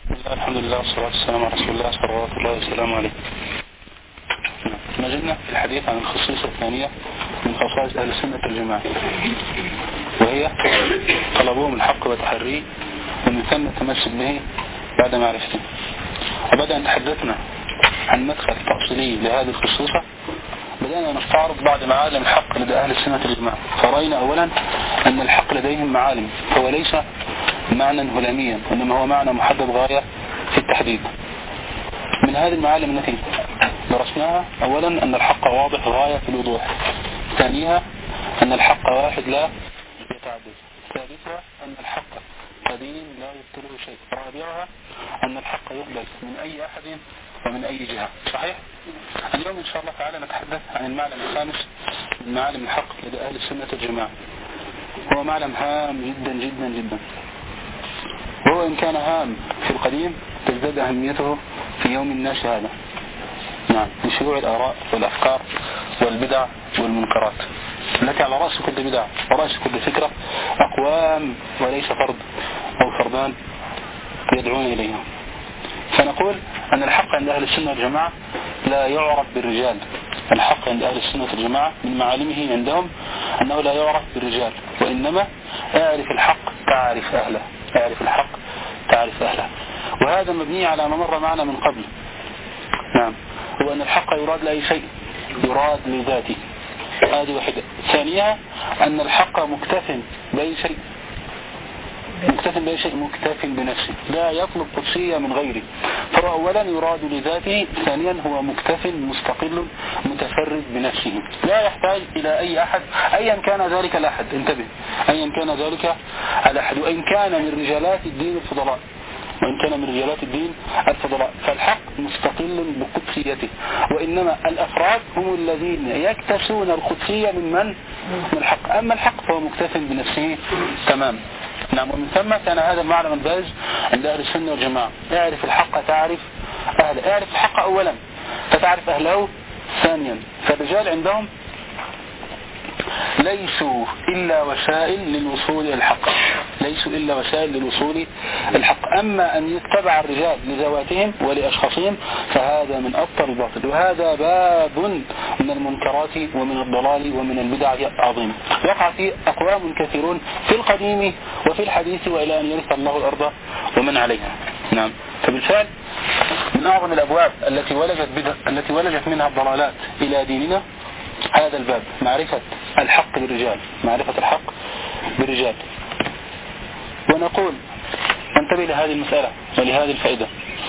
الحمد لله والصلاة والسلام على رسول الله صلى الله وسلم عليه. ما زلنا في الحديث عن الخصيصة الثانية من خصائص أهل السنة والجماعة، وهي طلبهم الحق وتحريه ومن ثم التمسك به بعد معرفته. وبعد أن تحدثنا عن مدخل تأصيلي لهذه الخصوصة بدأنا نستعرض بعض معالم الحق لدى أهل السنة والجماعة. فرأينا أولا أن الحق لديهم معالم، هو ليس معنى هلاميا، إنما هو معنى محدد غاية في التحديد. من هذه المعالم التي درسناها أولا أن الحق واضح غاية في الوضوح، ثانيها أن الحق واحد لا يتعدد، ثالثها أن الحق قديم لا يبطله شيء، رابعها أن الحق يقبل من أي أحد ومن أي جهة. صحيح؟ اليوم إن شاء الله تعالى نتحدث عن المعلم الخامس من معالم الحق لدى أهل السنة والجماعة، هو معلم هام جدا جدا جدا، وهو إن كان هام في القديم تزداد أهميته في يوم الناس هذا. نعم، لشيوع الآراء والأفكار والبدع والمنكرات التي على رأس كل بدع ورأس كل فكرة أقوام وليس فرد أو فردان يدعون إليها. فنقول أن الحق عند أهل السنة والجماعة لا يعرف بالرجال. الحق عند أهل السنة والجماعة من معالمه عندهم أنه لا يعرف بالرجال، وإنما اعرف الحق تعرف أهله، اعرف الحق تعرف أهله. وهذا مبني على ما مر معنا من قبل. نعم، هو أن الحق يراد لأي شيء، يراد لذاته، هذه واحدة. ثانيها أن الحق مكتف بأي شيء، مكتف بأي شيء، مكتف بنفسه، لا يطلب قدسية من غيره. فهو أولا يراد لذاته، ثانيا هو مكتف مستقل متفرد بنفسه، لا يحتاج إلى أي أحد أيا كان ذلك الأحد. انتبه، أيا كان ذلك الأحد، وإن كان من رجالات الدين الفضلاء، وإن كان من رجالات الدين الفضلاء، فالحق مستقل بقدسيته، وإنما الأفراد هم الذين يكتسون القدسية من الحق. أما الحق فهو مكتف بنفسه تمام. نعم، ومن ثم كان هذا المعلم البارز عند أهل السنة والجماعة، اعرف الحق تعرف أهله. اعرف الحق أولا فتعرف أهله. ثانيا، فالرجال عندهم ليسوا إلا وسائل للوصول إلى الحق، ليسوا إلا وسائل للوصول الحق. أما أن يتبع الرجال لذواتهم ولأشخاصهم فهذا من أبطل الباطل، وهذا باب من المنكرات ومن الضلال ومن البدع العظيمة. وقع فيه أقوام كثيرون في القديم وفي الحديث وإلى أن يرث الله الأرض ومن عليها. نعم، فبالفعل من أعظم الأبواب التي ولجت منها الضلالات إلى ديننا هذا الباب، معرفة الحق بالرجال، معرفة الحق بالرجال. ونقول ننتبه لهذه المسألة ولهذه الفائدة،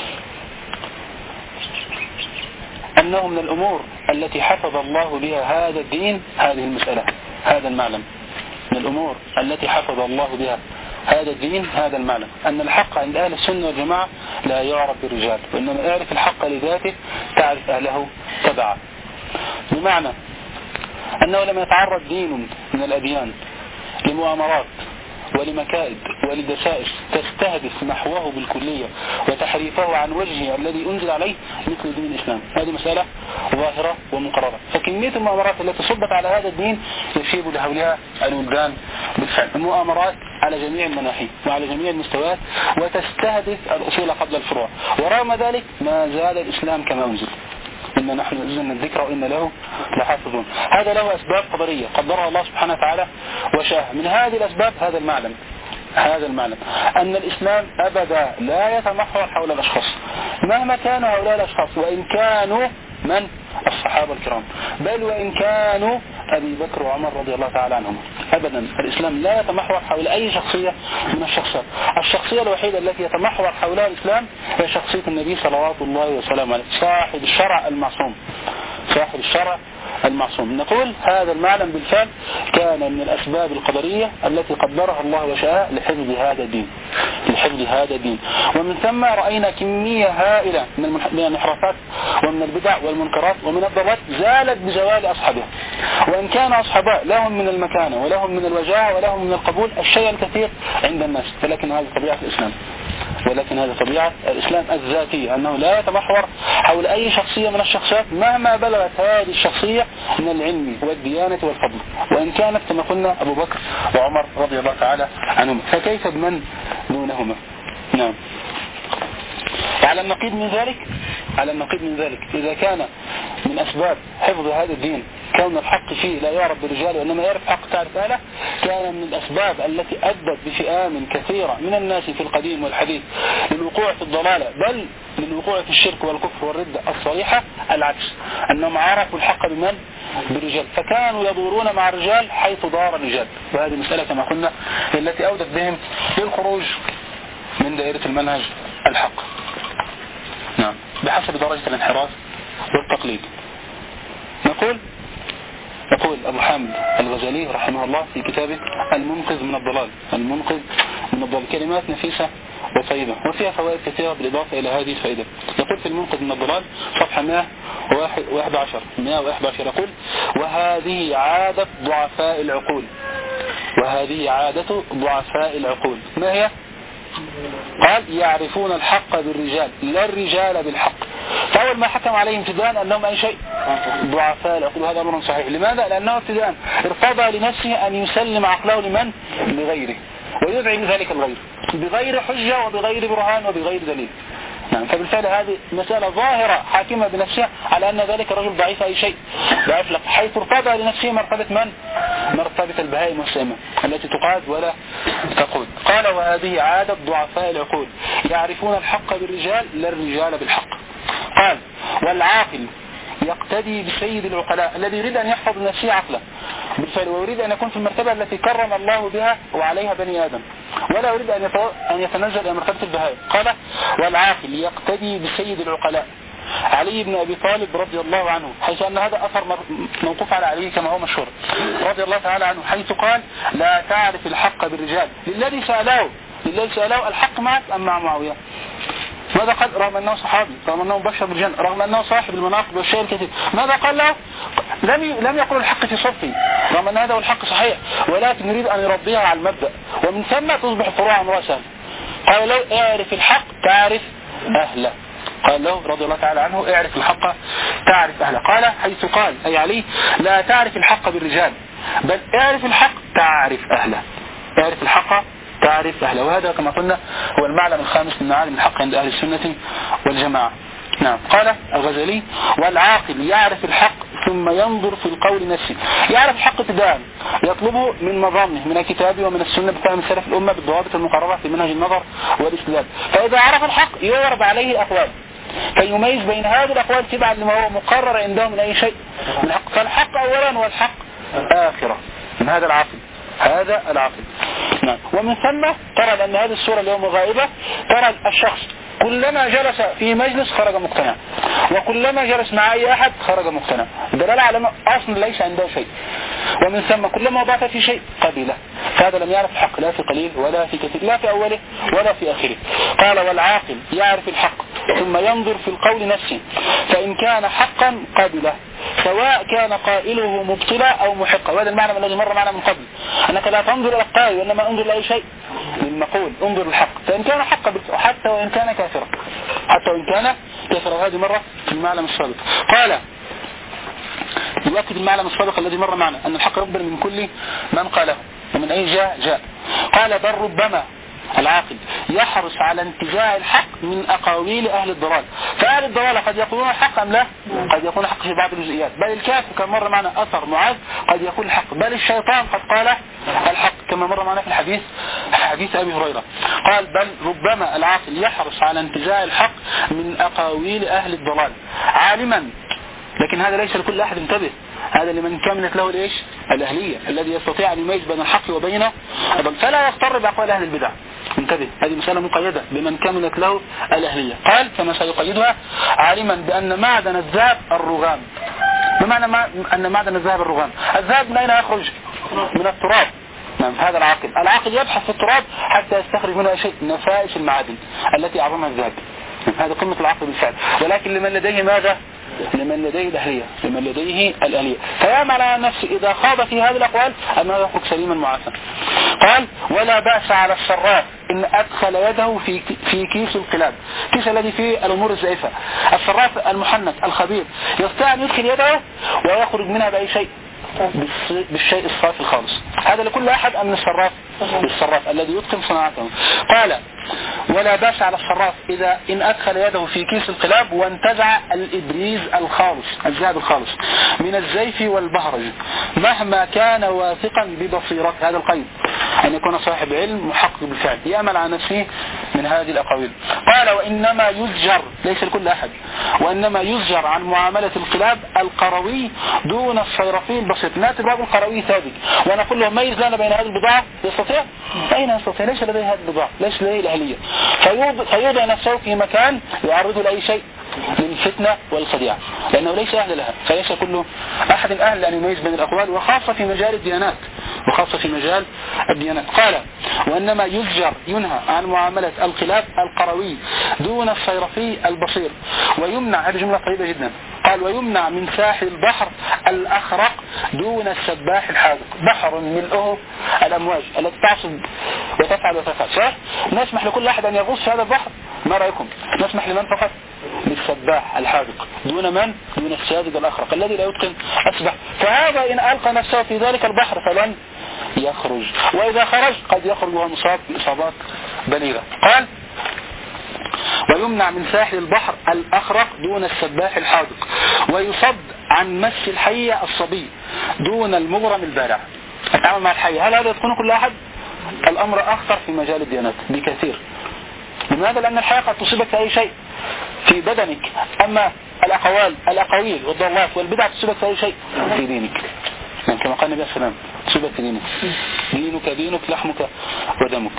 أنه من الأمور التي حفظ الله بها هذا الدين هذه المسألة، هذا المعلم، من الأمور التي حفظ الله بها هذا الدين هذا المعلم، أن الحق عند أهل السنة والجماعة لا يعرف بالرجال، وإنما اعرف الحق لذاته تعرف أهله تبعه. بمعنى أنه لما يتعرض دين من الأديان لمؤامرات ولمكائد ولدسائس تستهدف نحوه بالكلية وتحريفه عن وجهه الذي أنزل عليه مثل دين الإسلام، هذه مسألة ظاهرة ومقررة. فكمية المؤامرات التي صبت على هذا الدين يشيب لهولها الولدان بالفعل، المؤامرات على جميع المناحي وعلى جميع المستويات، وتستهدف الأصول قبل الفروع. ورغم ذلك ما زال الإسلام كما أنزل، إن نحن نزلنا الذكر وإن له لحافظون. هذا له أسباب قدرية قدرها الله سبحانه وتعالى وشاء. من هذه الأسباب هذا المعلم أن الإسلام أبدا لا يتمحور حول الأشخاص مهما كانوا هؤلاء الأشخاص، وإن كانوا من الصحابة الكرام، بل وإن كانوا أبي بكر وعمر رضي الله تعالى عنهم. أبدا الإسلام لا يتمحور حول أي شخصية من الشخصيات. الشخصية الوحيدة التي يتمحور حولها الإسلام هي شخصية النبي صلوات الله وسلامه عليه، صاحب الشرع المعصوم، صاحب الشرع المعصوم. نقول هذا المعلم بالفعل كان من الأسباب القدرية التي قدرها الله وشاء لحفظ هذا الدين، لحفظ هذا الدين. ومن ثم رأينا كمية هائلة من الانحرافات ومن البدع والمنكرات ومن الضلالات زالت بزوال أصحابها، وإن كان أصحابها لهم من المكانة ولهم من الوجاهة ولهم من القبول الشيء الكثير عند الناس، ولكن هذه طبيعة الإسلام، ولكن هذا طبيعة الإسلام الذاتي، أنه لا يتمحور حول أي شخصية من الشخصيات مهما بلغت هذه الشخصية من العلم والديانة والفضل، وإن كانت كما قلنا أبو بكر وعمر رضي الله تعالى عنهم، فكيف بمن دونهما؟ نعم. وعلى النقيض من ذلك إذا كان من أسباب حفظ هذا الدين كون الحق فيه لا يعرف بالرجال وإنما يعرف حق تعرف أهله، كان من الأسباب التي أدت بفئام كثيرة من الناس في القديم والحديث للوقوع في الضلالة، بل للوقوع في الشرك والكفر والردة الصريحة العكس، أنهم عرفوا الحق بمن؟ بالرجال، فكانوا يدورون مع الرجال حيث دار الرجال. وهذه مسألة كما قلنا التي أودت بهم للخروج من دائرة المنهج الحق. نعم، بحسب درجة الانحراف والتقليد. نقول أبو حامد الغزالي رحمه الله في كتابه المنقذ من الضلال، كلمات نفيسة وطيبة وفيها فوائد كثيرة بالإضافة إلى هذه الفائدة. يقول في المنقذ من الضلال صفحة 111 يقول: وهذه عادة ضعفاء العقول. ما هي؟ قال: يعرفون الحق بالرجال لا الرجال بالحق. فأول ما حكم عليهم ابتداء أنهم أي شيء ضعفاء العقول، وهذا أمر صحيح. لماذا؟ لأنه ابتداء ارتضى لنفسه أن يسلم عقله لمن؟ لغيره، ويدعي لذلك الغير بغير حجة وبغير برهان وبغير دليل. نعم، فبالفعل هذه مسألة ظاهرة حاكمة بنفسها على أن ذلك الرجل ضعيف أي شيء، ضعيف لك، حيث ارتضى لنفسه مرتبة من؟ مرتبة البهائم والسامة التي تقاد ولا تقود. قال: وهذه عادة ضعفاء العقول، يعرفون الحق بالرجال لا الرجال بالحق. قال: والعاقل يقتدي بسيد العقلاء الذي يريد أن يحفظ نفسه عقله بالفعل، ويريد أن يكون في المرتبة التي كرم الله بها وعليها بني آدم، ولا يريد أن يتنزل إلى مرتبة البهائم. قال: والعاقل يقتدي بسيد العقلاء علي بن أبي طالب رضي الله عنه، حيث أن هذا أثر موقوف على علي كما هو مشهور رضي الله تعالى عنه، حيث قال: لا تعرف الحق بالرجال. للذي سأله الحق معك أم مع معاوية؟ ماذا قال؟ رغم أنه صحابي، رغم أنه مبشر بالجنة، رغم أنه صاحب المناقب والشيء الكثير، ماذا قال له؟ لم يقل الحق في صفه، رغم أن هذا هو الحق صحيح، ولكن يريد أن يربيها على المبدأ، ومن ثم تصبح فروعا رأسا. قال له: اعرف الحق تعرف أهله. قال له رضي الله تعالى عنه: اعرف الحق تعرف أهله. قال حيث قال أي علي: لا تعرف الحق بالرجال، بل اعرف الحق تعرف أهله. اعرف الحق تعرف أهله. وهذا كما قلنا هو المعلم الخامس من معالم الحق عند أهل السنة والجماعة. نعم. قال الغزالي: والعاقل يعرف الحق ثم ينظر في القول نفسه. يعرف الحق ابتداء، يطلبه من مظانه من الكتاب ومن السنة بفهم سلف الأمة بالضوابط المقررة في منهج النظر والاستدلال. فإذا عرف الحق يعرض عليه الأقوال فيميز بين هذه الأقوال تبعا لما هو مقرر عندهم من أي شيء من الحق. فالحق أولا والحق آخرة. من هذا العاقل. نعم. ومن ثم ترى لأن هذه الصورة اليوم غائبة، ترى الشخص كلما جلس في مجلس خرج مقتنع، وكلما جلس مع أي أحد خرج مقتنع، دلالة على أصلا ليس عنده شيء. ومن ثم كلما ضاف في شيء قبله، فهذا لم يعرف الحق لا في قليل ولا في كثير، لا في أوله ولا في آخره. قال: والعاقل يعرف الحق ثم ينظر في القول نفسه، فإن كان حقا قبله سواء كان قائله مبطلا أو محقا. وهذا المعنى الذي مر معنا من قبل، أنك لا تنظر إلى القائل وإنما انظر لأي شيء للمقول، انظر الحق، فإن كان حقا حتى وإن كان كافرا، وهذه مرة في المعلم السابق. قال يؤكد المعلم السابق الذي مر معنا أن الحق يقبل من كل من قاله ومن أي جاء. قال: بل ربما العاقل يحرص على انتزاع الحق من أقاويل أهل الضلال. فأهل الضلال قد يقولون الحق أم لا؟ قد يكون الحق في بعض الجزئيات، بل الكافر كما مر معنا أثر معاذ قد يكون الحق، بل الشيطان قد قال الحق كما مر معنا في حديث أبي هريرة. قال: بل ربما العاقل يحرص على انتزاع الحق من أقاويل أهل الضلال عالما، لكن هذا ليس لكل أحد، انتبه، هذا لمن كملت له الأهلية الذي يستطيع أن يميز بين الحق وبين الضلال، فلا يضطر بأقوال أهل البدع. انتبه، هذه مسألة مقيدة بمن كملت له الأهلية. قال كما سيقيدها: عالما بأن معدن الذهب الرغام. بمعنى أن معدن الذهب الرغام، الذهب من أين يخرج؟ من التراب. نعم. هذا العاقل يبحث في التراب حتى يستخرج منها شيء، نفائس المعادن التي أعظمها الذهب. هذا قمة العقل بالفعل. ولكن لمن لديه ماذا؟ لمن لديه الأهلية، فيعمل على نفسه إذا خاض في هذه الأقوال أنه يخرج سليما معافى. قال: ولا بأس على الصراف إن أدخل يده في كيس القلاب، كيس الذي فيه الأمور الزائفة. الصراف المحنك الخبير يستطيع أن يدخل يده ويخرج منها بأي شيء، بالشيء الصافي الخالص. هذا لكل أحد أم الصراف الذي يتقن صناعته. قال: ولا باس على الصراف إن أدخل يده في كيس القلاب وانتزع الإبريز الخالص الذهب الخالص من الزيف والبهرج مهما كان واثقا ببصيرته. هذا القيد أن يكون صاحب علم محقق بالفعل يأمل على نفسه من هذه الأقاويل. قال وإنما يزجر، ليس لكل أحد، وإنما يزجر عن معاملة القلاب القروي دون الصيرفي البسيط. ناتي باب القروي ثابت ونقول له ميز لنا بين هذه البضاعة، يستطيع؟ أين يستطيع؟ ليس لديه هذه البضاعة، ليس لديه الأهلية، فيوضع نفسه في مكان يعرضه لأي شيء للفتنة والخديعة لأنه ليس أهل لها. فليس كل أحد أهل أن يميز بين الأقوال، وخاصة في مجال الديانات، وخاصة في مجال الديانات. قال وإنما يزجر ينهى عن معاملة القلاب القروي دون الصيرفي البصير، ويمنع، هذه جملة طيبة جدا، قال ويمنع من ساحل البحر الأخرق دون السباح الحاذق. بحر ملؤه الأمواج التي تعصب وتفعل وتفعل، صح؟ نسمح لكل أحد أن يغوص في هذا البحر؟ ما رأيكم؟ نسمح لمن فقط؟ للسباح الحاذق. دون من؟ دون الساذج الأخرق الذي لا يتقن أسبح. فهذا إن ألقى نفسه في ذلك البحر فلن يخرج، وإذا خرج قد يخرج وهو مصاب بإصابات بليغة. قال ويمنع من ساحل البحر الأخرق دون السباح الحاذق، ويصد عن مس الحي الصبي دون المغرم البارع. التعامل مع الحي هل هذا يتقنه كل أحد؟ الأمر أخطر في مجال الديانات بكثير. لماذا؟ لأن الحياة قد تصيبك في أي شيء في بدنك، أما الأقاويل والضلات والبدع تصيبك في أي شيء في دينك، يعني كما قال النبي صلى الله عليه وسلم تصيبك في دينك دينك لحمك ودمك.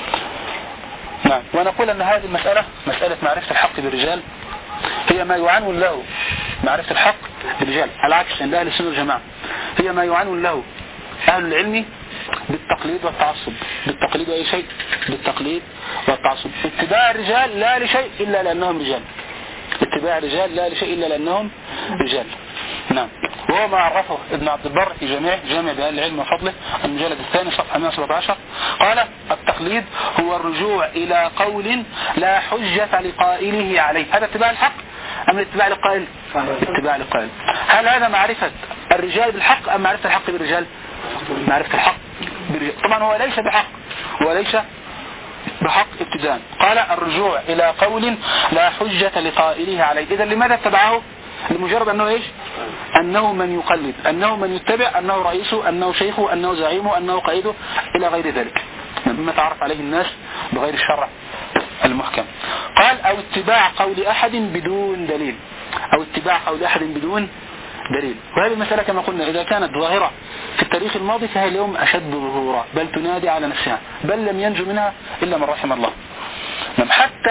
نعم. ونقول أن هذه المسألة، مسألة معرفة الحق بالرجال، هي ما يعنون له معرفة الحق بالرجال، على عكس عند أهل السنة والجماعة هي ما يعنون له أهل العلم بالتقليد والتعصب. بالتقليد وأي شيء؟ بالتقليد والتعصب. اتباع الرجال لا لشيء إلا لأنهم رجال، اتباع الرجال لا لشيء إلا لأنهم رجال. نعم. وهو ما عرفه ابن عبد البر في جامع بيان العلم وفضله المجلد الثاني صفحة 117. قال التقليد هو الرجوع إلى قول لا حجة لقائله عليه. هذا اتباع الحق أم الاتباع للقائل؟ اتباع للقائل. هل هذا معرفة الرجال بالحق أم معرفة الحق بالرجال؟ معرفة الحق بالرجال. طبعا هو ليس بحق، وليس بحق ابتداء. قال الرجوع إلى قول لا حجة لقائله عليه. إذا لماذا اتبعه؟ لمجرد أنه إيش؟ أنه من يقلد، أنه من يتبع، أنه رئيسه، أنه شيخه، أنه زعيمه، أنه قائده، إلى غير ذلك مما تعرف عليه الناس بغير الشرع المحكم. قال أو اتباع قول أحد بدون دليل، أو اتباع قول أحد بدون دليل. وهذه المسألة كما قلنا إذا كانت ظاهرة في التاريخ الماضي فهي اليوم أشد ظهورا، بل تنادي على نفسها، بل لم ينجو منها إلا من رحم الله. حتى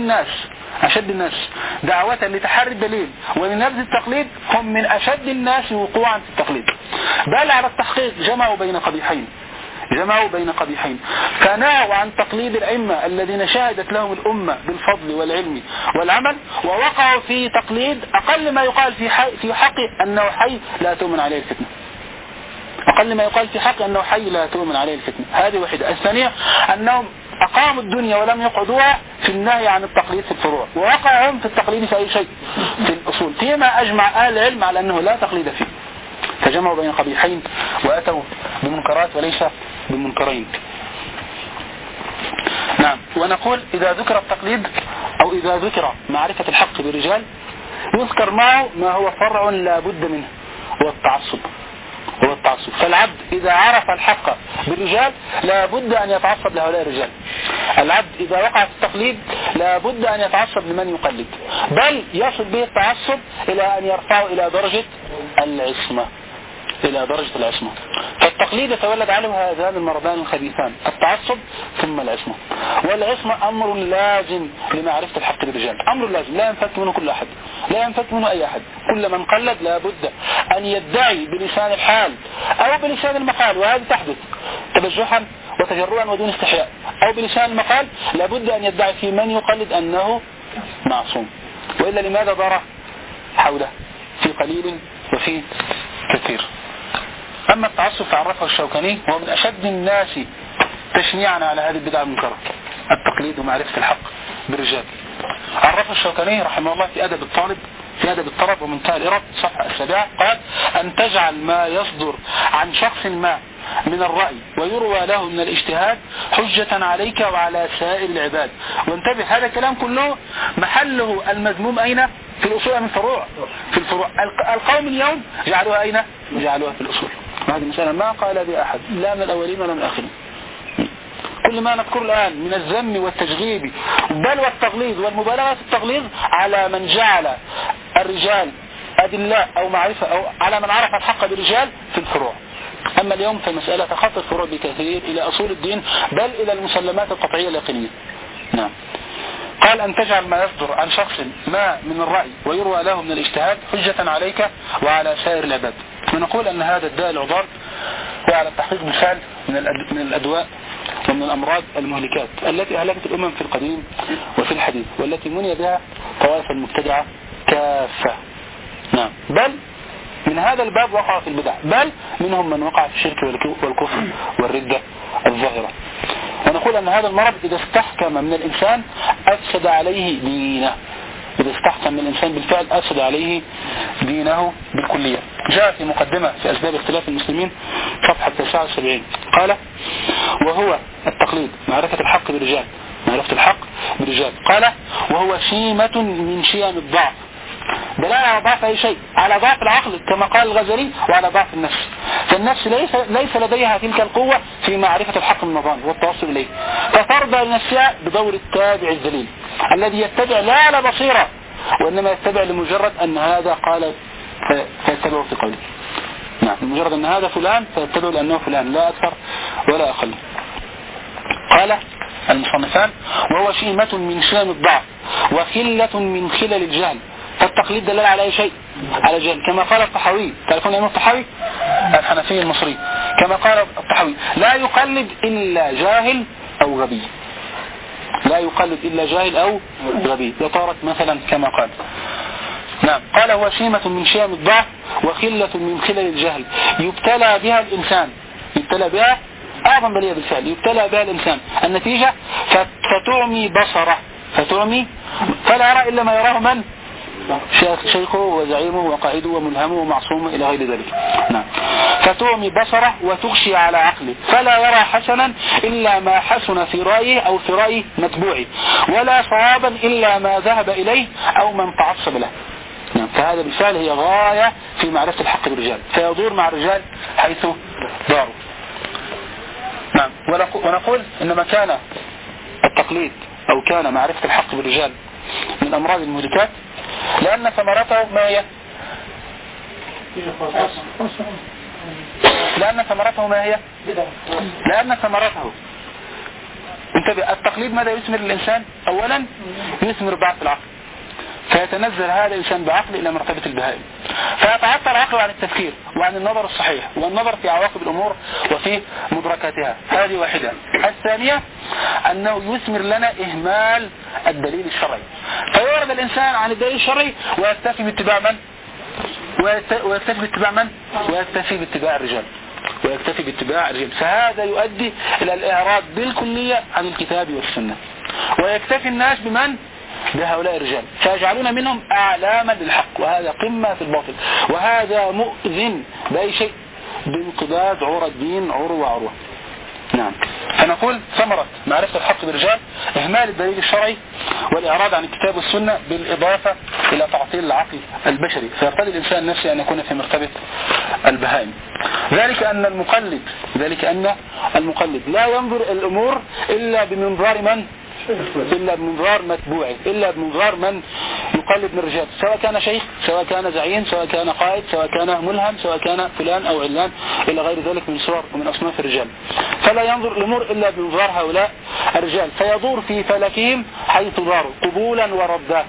أشد الناس دعوة لتحري الدليل ولنبذ التقليد هم من أشد الناس وقوعا في التقليد، بل على التحقيق جمعوا بين قبيحين، فنهوا عن تقليد الأئمة الذين شهدت لهم الأمة بالفضل والعلم والعمل، ووقعوا في تقليد أقل ما يقال في حقه أنه حي لا تؤمن عليه الفتنة. أقل ما يقال في حقه أنه حي لا تؤمن عليه الفتنة. هذه واحدة. الثانية أنهم أقاموا الدنيا ولم يقعدوها في النهي عن التقليد في الفروع، ووقعوا هم في التقليد في أي شيء في الأصول، فيما أجمع أهل العلم على أنه لا تقليد فيه، فجمعوا بين قبيحين وأتوا بمنكرات وليس بمنكرين. نعم. ونقول إذا ذكر التقليد أو إذا ذكر معرفة الحق بالرجال يذكر معه ما هو فرع لا بد منه، هو التعصب. فالعبد إذا عرف الحق بالرجال لا بد أن يتعصب لهؤلاء الرجال. العبد إذا وقع في التقليد لا بد أن يتعصب لمن يقلد، بل يصل به التعصب إلى أن يرفعه إلى درجة العصمة. فالتقليد يتولد عنه هذان المرضان الخبيثان، التعصب ثم العصمة. والعصمة أمر لازم لمعرفة الحق بالرجال، أمر لازم لا ينفك منه كل أحد، لا ينفك منه أي أحد. كل من قلد لا بد أن يدعي بلسان الحال أو بلسان المقال، وهذه تحدث تبجحا وتجرؤا ودون استحياء، أو بلسان المقال لا بد أن يدعي في من يقلد أنه معصوم، وإلا لماذا ضر حوله في قليل وفي كثير. أما التعصب فعرفه الشوكاني وهو من أشد الناس تشنيعا على هذه البدع المنكرة، التقليد ومعرفة الحق بالرجال. عرفه الشوكاني رحمه الله في أدب الطلب ومنتهى الإرب صفحة 7، قال أن تجعل ما يصدر عن شخص ما من الرأي ويروى له من الاجتهاد حجة عليك وعلى سائر العباد. وانتبه، هذا الكلام كله محله المذموم أين؟ في الأصول من الفروع. في الفروع. القوم اليوم جعلوها أين؟ جعلوها في الأصول. هذه مسألة ما قال بها أحد لا من الأولين ولا من الآخرين. كل ما نذكر الآن من الذم والتجغيب بل والتغليظ والمبالغة في التغليظ على من جعل الرجال أدلاء أو معرفة، أو على من عرف الحق بالرجال في الفروع. أما اليوم فالمسألة تخطى الفروع بكثير إلى أصول الدين بل إلى المسلمات القطعية اليقينية. نعم. قال أن تجعل ما يصدر عن شخص ما من الرأي ويروى له من الاجتهاد حجة عليك وعلى سائر العباد. ونقول أن هذا الداء العضال هو على التحقيق بالفعل من الأدواء ومن الأمراض المهلكات التي أهلكت الأمم في القديم وفي الحديث، والتي مني بها طوائف المبتدعة كافة. نعم. بل من هذا الباب وقع في البدع، بل منهم من وقع في الشرك والكفر والردة الظاهرة. ونقول أن هذا المرض إذا استحكم من الإنسان أفسد عليه دينه. إذا استحكم من الإنسان بالفعل أفسد عليه دينه بالكلية. جاء في مقدمة في أسباب اختلاف المسلمين صفحة 79 قال: وهو التقليد معرفة الحق بالرجال. معرفة الحق بالرجال. قال: وهو شيمة من شيم الضعف، دلالة على ضعف أي شيء، على ضعف العقل كما قال الغزالي، وعلى ضعف النفس. فالنفس ليس لديها تلك القوة في معرفة الحق من النظام والتوصل إليه، فترضى لنفسها بدور التابع الذليل الذي يتبع لا على بصيرة، وإنما يتبع لمجرد أن هذا قال فيتبعه في قوله. نعم. لمجرد أن هذا فلان فيتبعه لأنه فلان، لا أكثر ولا أقل. قال المصنفان: وهو شيمة من شيم الضعف وخلة من خلل الجهل. فالتقليد دلال على أي شيء؟ على جهل. كما قال الطحاوي، تعرفون أنه الطحاوي الحنفي المصري، كما قال الطحاوي: لا يقلد إلا جاهل أو غبي. لا يقلد إلا جاهل أو غبي. لطارت مثلا كما قال. نعم. قال: هو شيمة من شيم الضعف وخلة من خلل الجهل يبتلى بها الإنسان. يبتلى بها أعظم بلية بالفعل. يبتلى بها الإنسان. النتيجة فتعمي بصره، فتعمي فلا يرى إلا ما يراه من؟ شيخه وزعيمه وقائده وملهمه ومعصومه إلى غير ذلك. نعم. فتعمي بصره وتغشي على عقله، فلا يرى حسنا إلا ما حسن في رأيه أو في رأي متبوعه، ولا صوابا إلا ما ذهب إليه أو من تعصب له. نعم. فهذا بالفعل هي غاية في معرفة الحق بالرجال، فيدور مع الرجال حيث داروا. نعم. ونقول إنما كان التقليد أو كان معرفة الحق بالرجال من أمراض المهلكات لأن ثمرته ما هي؟ لأن ثمرته انتبه، التقليد ماذا يثمر للإنسان؟ أولا يثمر ضعف العقل، فيتنزل هذا الإنسان بعقل إلى مرتبة البهائم، فيتعطل عقله عن التفكير وعن النظر الصحيح والنظر في عواقب الأمور وفي مدركاتها. هذه واحدة. الثانية أنه يثمر لنا إهمال الدليل الشرعي، فيورد الإنسان عن الدليل الشرعي ويكتفي باتباع من؟ ويكتفي باتباع الرجال. فهذا يؤدي إلى الإعراض بالكلية عن الكتاب والسنة، ويكتفي الناس بمن؟ بهؤلاء الرجال، فيجعلون منهم أعلاما للحق، وهذا قمة في الباطل، وهذا مؤذن بأي شيء بانقباض عروة الدين عروة. نعم. فنقول ثمرة معرفة الحق بالرجال إهمال الدليل الشرعي والإعراض عن الكتاب والسنة، بالإضافة إلى تعطيل العقل البشري، فيقتضي الإنسان نفسه أن يكون في مرتبة البهائم. ذلك أن المقلد لا ينظر الأمور إلا بمنظار من؟ إلا بمنظار متبوعه، إلا بمنظار من يقلد من الرجال، سواء كان شيخ، سواء كان زعيم، سواء كان قائد، سواء كان ملهم، سواء كان فلان أو علان إلى غير ذلك من صور ومن أصناف الرجال. فلا ينظر الأمور إلا بمنظار هؤلاء الرجال، فيدور في فلكهم حيث داروا قبولا وردا.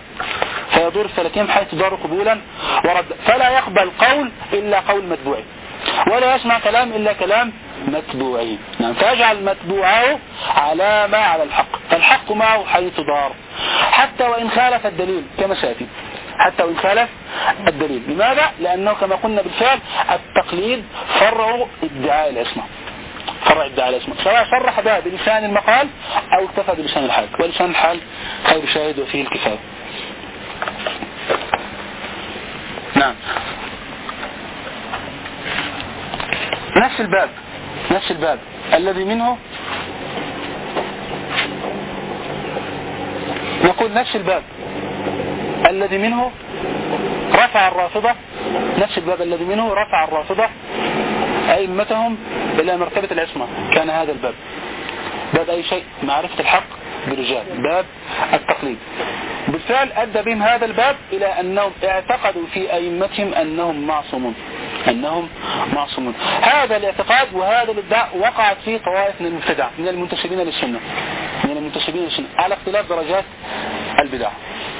فلا يقبل قول إلا قول متبوعي، ولا يسمع كلام إلا كلام متبوعي. نعم. فيجعل متبوعه علامة على الحق، فالحق معه حيث دار، حتى وإن خالف الدليل كما سيأتي. لماذا؟ لأنه كما قلنا بالفعل التقليد فرع ادعاء العصمة، سواء صرح بها بلسان المقال أو اكتفى بلسان الحال، ولسان الحال خير شاهد وفيه الكفاية. نعم. نفس الباب نفس الباب الذي منه، نقول نفس الباب الذي منه رفع الرافضة، نفس الباب الذي منه رفع الرافضة أئمتهم إلى مرتبة العصمة، كان هذا الباب باب أي شيء معرفة الحق برجال، باب التقليد. بالفعل أدى بهم هذا الباب إلى أنهم اعتقدوا في أئمتهم أنهم معصومون، أنهم معصومون. هذا الاعتقاد وهذا الادعاء وقعت فيه طوائف من المبتدع من المنتسبين للسنة، من المنتسبين للسنة على اختلاف درجات البدع.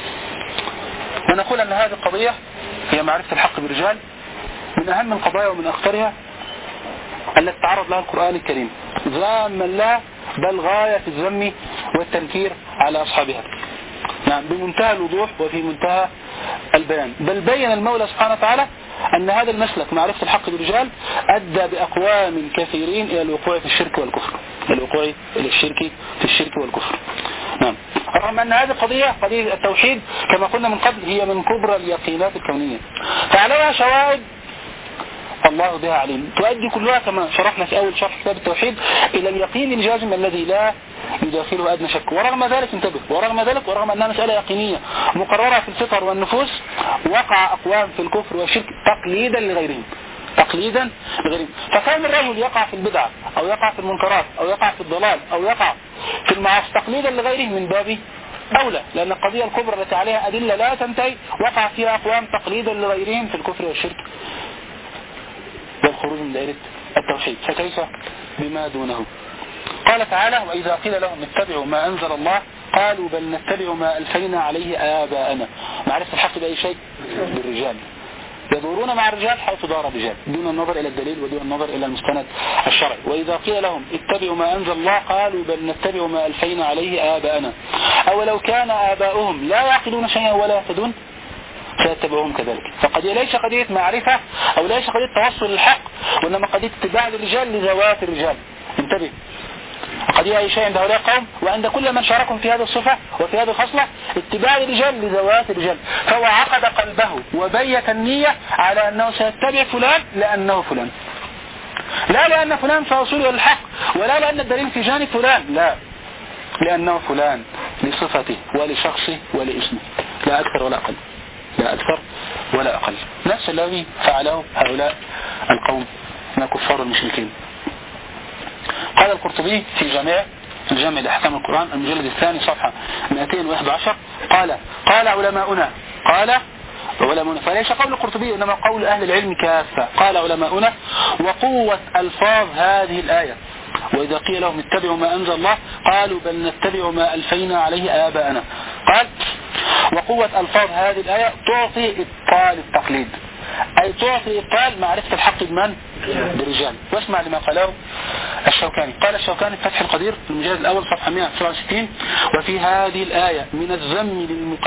ونقول أن هذه القضية هي معرفة الحق بالرجال من أهم القضايا ومن أخطرها التي تعرض لها القرآن الكريم، ذاما لا بل غاية الذم والتنكير على أصحابها، نعم، بمنتهى الوضوح وفي منتهى البيان. بل بين المولى سبحانه وتعالى أن هذا المسلك معرفة الحق بالرجال أدى بأقوام كثيرين إلى الوقوع في الشرك والكفر، الوقوع إلى الشرك في الشرك والكفر، نعم. رغم أن هذه القضية، قضية التوحيد كما قلنا من قبل، هي من كبرى اليقينات الكونية، فعليها شواهد الله بها عليم، تؤدي كلها كما شرحنا في أول شرح كتاب التوحيد إلى اليقين الجازم الذي لا يداخله أدنى شك. ورغم ذلك انتبه، ورغم ذلك ورغم أنها مسألة يقينية مقررة في الفطر والنفوس، وقع أقوام في الكفر والشرك تقليدا لغيرهم، تقليدا لغيرهم. فكان الرجل يقع في البدعة أو يقع في المنكرات أو يقع في الضلال أو يقع في المعاصي تقليدا لغيره من باب أولى، لأن القضية الكبرى التي عليها أدلة لا تنتهي وقع فيها أقوام تقليدا لغيرهم في الكفر والشرك والخروج من دائرة التوحيد، فكيف بما دونه؟ قال تعالى: وإذا قيل لهم اتبعوا ما أنزل الله قالوا بل نتبع ما ألفينا عليه آباءنا. معرفة الحق بأي شيء؟ بالرجال، يدورون مع الرجال حيث دار الرجال دون النظر إلى الدليل ودون النظر إلى المستند الشرعي. وإذا قيل لهم اتبعوا ما أنزل الله قالوا بل نتبع ما ألفينا عليه آباءنا أولو كان آباؤهم لا يعقلون شيئا ولا يهتدون سيتبعهم كذلك. فقد ليس قضية معرفة أو ليس قضية توصل للحق، وإنما قضية اتباع الرجال لذوات الرجال. انتبه، قضية أي شيء عند هؤلاء القوم وعند كل من شاركهم في هذه الصفة وفي هذه الخصلة، اتباع الرجال لذوات الرجال. فهو عقد قلبه وبيت النية على أنه سيتبع فلان لأنه فلان، لا لأن فلان سيصل إلى الحق، ولا لأن الدليل في جانب فلان، لا، لأنه فلان لصفته ولشخصه ولاسمه، لا أكثر ولا أقل، لا أكثر ولا أقل. نفس الذي فعله هؤلاء القوم من الكفار المشركين. قال القرطبي في الجامع لأحكام القرآن المجلد الثاني صفحة 211 قال علماؤنا، فليس قول القرطبي إنما قول أهل العلم كافة. قال علماؤنا: وقوة ألفاظ هذه الآية وإذا قيل لهم اتبعوا ما أنزل الله قالوا بل نتبع ما ألفينا عليه آباءنا. قال: وقوة ألفاظ هذه الآية تعطي إبطال التقليد، أي تعطي إبطال معرفة الحق بمن؟ بالرجال. واسمع لما قاله الشوكاني. قال الشوكاني في فتح القدير في المجلد الأول صفحة 167: وفي هذه الآية من الذم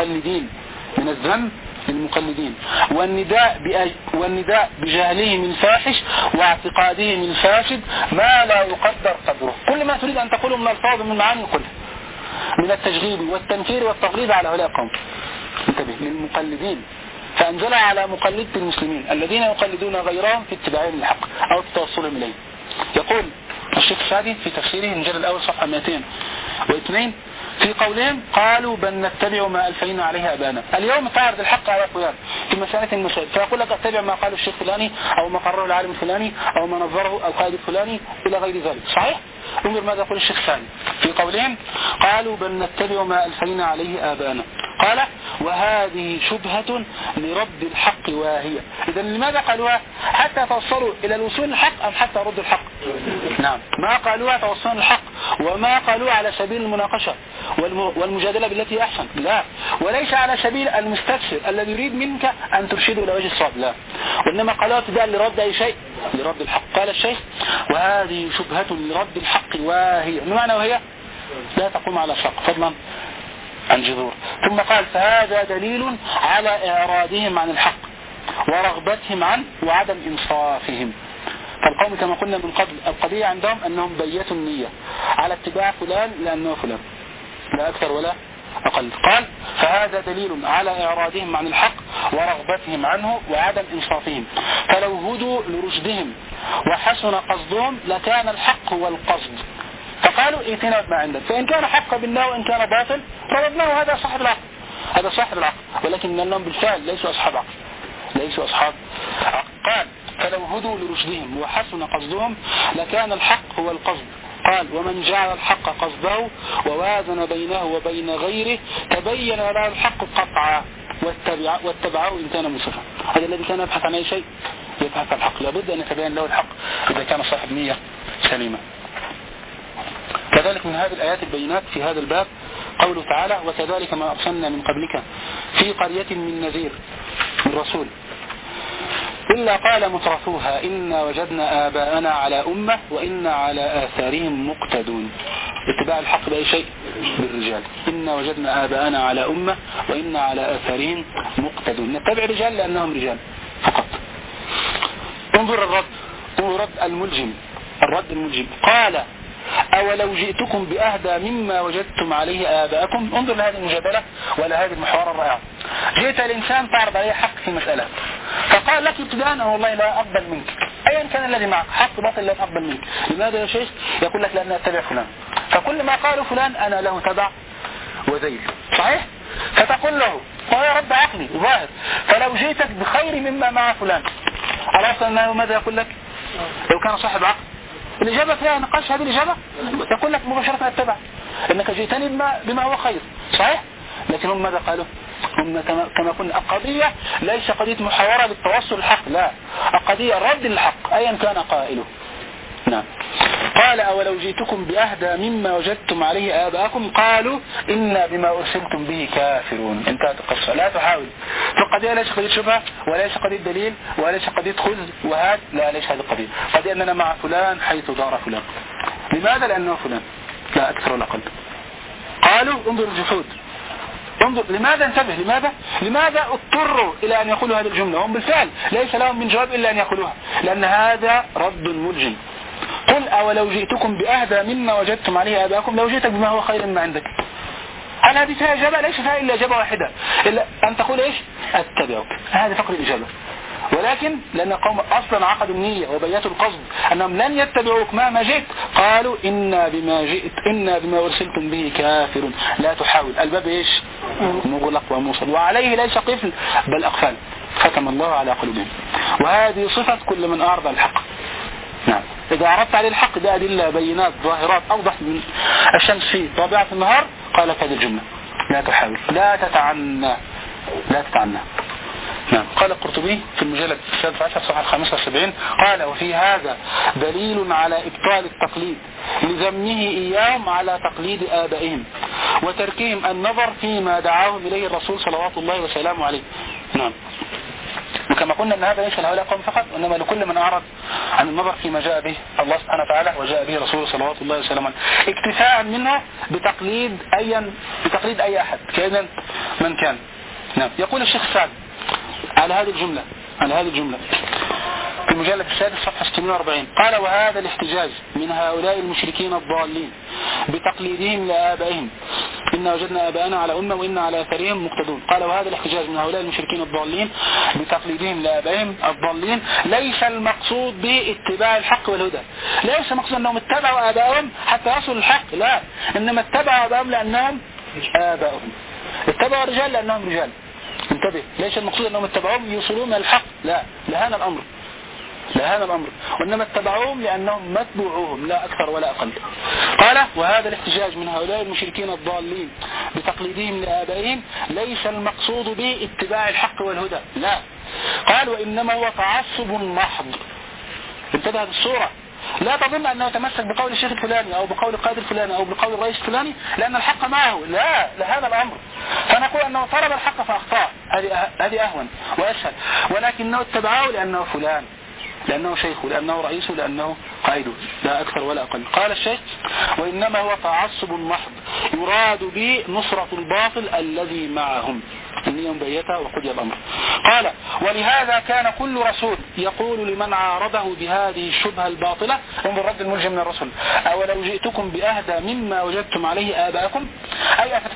للمقلدين والنداء بجهلهم الفاحش واعتقادهم الفاسد ما لا يقدر قدره. كل ما تريد أن تقوله من الفاظ من معاني قله، من التشغيب والتنكير والتغليظ على هؤلاء القوم. انتبه، للمقلدين، فأنزلها على مقلدة المسلمين الذين يقلدون غيرهم في اتباعهم للحق أو في توصلهم إليه. يقول الشيخ السعدي في تفسيره المجلد الأول صفحة 202 في قولهم: قالوا بل نتبع ما ألفينا عليه آباءنا. اليوم تعرض الحق على فلان في مسألة المسائل، فيقول لك اتبع ما قاله الشيخ الفلاني أو ما قرره العالم الفلاني أو ما نظره القائد الفلاني إلى غير ذلك. صحيح؟ انظر ماذا يقول الشيخ الثاني في قولهم: قالوا بل نتبع ما ألفينا عليه آباءنا. قال: وهذه شبهة لرد الحق واهية. إذا لماذا قالوها؟ حتى توصلوا إلى الوصول للحق أم حتى ردوا الحق؟ نعم، ما قالوها توصلوا للحق، وما قالوها على سبيل المناقشة والمجادلة بالتي أحسن، لا، وليس على سبيل المستفسر الذي يريد منك أن ترشده إلى وجه الصواب، لا، وإنما قالوها ابتداء لرد أي شيء، لرد الحق. قال الشيخ: وهذه شبهة لرد الحق واهية. بمعنى وهي لا تقوم على شق فضلا عن جذور. ثم قال: فهذا دليل على إعراضهم عن الحق ورغبتهم عنه وعدم إنصافهم. فالقوم كما قلنا من قبل القضية عندهم أنهم بيتوا النية على اتباع فلان لأنه فلان، لا أكثر ولا أقل. قال فهذا دليل على إعراضهم عن الحق ورغبتهم عنه وعدم إنصافهم، فلو هدوا لرشدهم وحسن قصدهم لكان الحق هو القصد، فقالوا ائتنا بما عندك، فإن كان حق بالله وإن كان باطل رددناه، هذا صاحب العقل، هذا صاحب العقل، ولكن أنهم بالفعل ليسوا أصحاب عقل، ليسوا أصحاب عقل. قال فلو هدوا لرشدهم وحسن قصدهم لكان الحق هو القصد. قال ومن جعل الحق قصده ووازن بينه وبين غيره تبين له الحق قطعا واتبعه إن كان منصفا. هذا الذي كان يبحث عن أي شيء يبحث عن الحق، لابد أن يتبين له الحق إذا كان صاحب نية سليمة. كذلك من هذه الآيات البينات في هذا الباب قوله تعالى وكذلك ما أرسلنا من قبلك في قرية من نذير من رسول إلا قال مترفوها إنا وجدنا آباءنا على أمة وإنا على آثارهم مقتدون. اتباع الحق بأي شيء؟ بالرجال. إنا وجدنا آباءنا على أمة وإنا على آثارهم مقتدون، نتبع رجال لأنهم رجال فقط. انظر الرد، انظر رد الملجم، الرد الملجم. قال أولو جئتكم بأهدى مما وجدتم عليه آباءكم. انظر لهذه المجادلة ولا هذه المحاورة الرائعة. جئت الإنسان تعرض عليه حق في مسألة، فقال لك ابتداء والله لا أقبل منك أيا كان الذي معك، حق باطل لا أقبل منك. لماذا يا شيخ؟ يقول لك لأن أتبع فلان، فكل ما قاله فلان أنا له تبع وذيل، صحيح؟ فتقول له وهي رد عقلي ظاهر، فلو جئتك بخير مما مع فلان على أصل أنه ماذا يقول لك؟ لو كان صاحب عقل الإجابة فيها نقاش، هذه الإجابة يقول لك مباشرة اتبع، إنك جئتني بما هو خير، صحيح؟ لكن هم ماذا قالوا؟ هم كما قلنا القضية ليس قضية محاورة بالتوصل الحق، لا، القضية رد الحق أيا كان قائله. نعم. قال أولو جئتكم بأهدى مما وجدتم عليه آباءكم قالوا إنا بما أرسلتم به كافرون. انتهت القصة. لا تحاول، فالقضية ليس قضية شبهة وليس قضية دليل وليس قضية خذ وهات، لا، ليس هذه القضية. قضية أننا مع فلان حيث دار فلان. لماذا؟ لأنه فلان، لا أكثر ولا أقل. قالوا انظر الجحود، انظر لماذا، انتبه لماذا اضطروا إلى أن يقولوا هذه الجملة؟ هم بالفعل ليس لهم من جواب إلا أن يقولوها، لأن هذا رد ملجم. قل أولو جئتكم بأهدى مما وجدتم عليه آباءكم لو جئتك بما هو خير مما عندك. هل هذه فيها إجابة؟ ليس فيها إلا إجابة واحدة، إلا أن تقول إيش؟ أتبعك. هذه فقط الإجابة. ولكن لأن قوم أصلا عقدوا النية وبيتوا القصد أنهم لن يتبعوك مهما جئت، قالوا إنا بما أرسلتم به كافرون. لا تحاول، الباب إيش؟ مغلق وموصل، وعليه ليس قفل بل أقفال، ختم الله على قلوبهم. وهذه صفة كل من أعرض الحق. نعم. إذا عرضت عليه الحق ده أدلة بينات ظاهرات أوضح من الشمس في طبيعة النهار، قالت هذه الجملة لا تحاول، لا تتعنى. نعم. قال القرطبي في المجلد 16 صفحة 75 قال وفي هذا دليل على إبطال التقليد لذمه إياهم على تقليد آبائهم وتركهم النظر فيما دعاهم إليه الرسول صلوات الله وسلامه عليه. نعم. وكما قلنا أن هذا ليس لهؤلاء قوم فقط، وإنما لكل من أعرض عن النظر فيما جاء به الله سبحانه وتعالى وجاء به رسوله صلوات الله وسلامه عليه، اكتفاء منه بتقليد أي أحد كائنا من كان. نعم. يقول الشيخ سعد على هذه الجملة في المجلد السادس صفحة 640 قال وهذا الاحتجاج من هؤلاء المشركين الضالين بتقليدهم لآبائهم إنا وجدنا آباءنا على أمة وإنا على آثارهم مقتدون. قال وهذا الاحتجاج من هؤلاء المشركين الضالين بتقليدهم لآبائهم الضالين ليس المقصود باتباع الحق والهدى، ليس مقصود أنهم اتبعوا آبائهم حتى يصلوا الحق، لا، إنما اتبعوا آبائهم لأنهم آبائهم، اتبعوا رجال لأنهم رجال. انتبه، ليس المقصود أنهم اتبعوهم يوصلون الحق، لا، لهذا الأمر، وإنما اتبعوهم لأنهم متبوعوهم لا أكثر ولا أقل. قال وهذا الاحتجاج من هؤلاء المشركين الضالين بتقليدهم لآبائهم ليس المقصود به اتباع الحق والهدى، لا، قال وإنما هو تعصب محض. انتبه بالصورة، لا تظن أنه تمسك بقول الشيخ الفلاني أو بقول القائد الفلاني أو بقول الرئيس الفلاني لأن الحق معه، لا، لهذا الأمر. فنقول أنه طلب الحق فأخطأ، هذه أهون وأسهل، ولكنه اتبعه لأنه فلان، لأنه شيخه، لأنه رئيسه، لأنه قائده، لا أكثر ولا أقل. قال الشيخ وإنما هو تعصب محض يراد به نصرة الباطل الذي معهم، النية مبيتة وقضي الأمر. قال ولهذا كان كل رسول يقول لمن عارضه بهذه الشبهة الباطلة، انظر رد الملجم من الرسول، أولو جئتكم بأهدى مما وجدتم عليه آباءكم، أي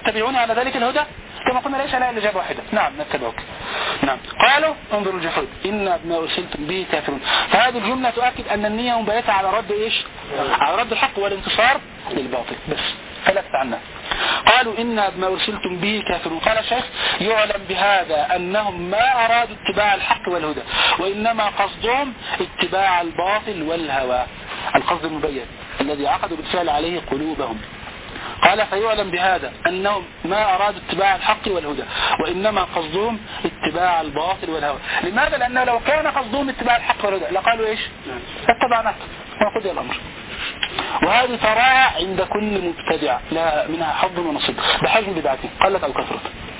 تتبعوني على ذلك الهدى؟ كما قلنا ليس لها إلا إجابة واحدة، نعم نتبعك. نعم. قالوا انظروا الجحود إن بما أرسلتم به كافرون. فهذه الجملة تؤكد أن النية مبيتة على رد إيش؟ على رد الحق والانتصار للباطل بس، فلت عنها. قالوا إن بما أرسلتم به كافرون. قال الشيخ يعلم بهذا أنهم ما أرادوا اتباع الحق والهدى، وإنما قصدهم اتباع الباطل والهوى، القصد المبين الذي عقدوا بالفعل عليه قلوبهم. قال فيعلم بهذا أنهم ما أرادوا اتباع الحق والهدى، وإنما قصدهم اتباع الباطل والهوى. لماذا؟ لأنه لو كان قصدهم اتباع الحق والهدى لقالوا إيش؟ اتبعناك وقضي الأمر. وهذه تراها عند كل مبتدع لا منها حظ ونصيب بحجم بدعته قلت أو كثرت،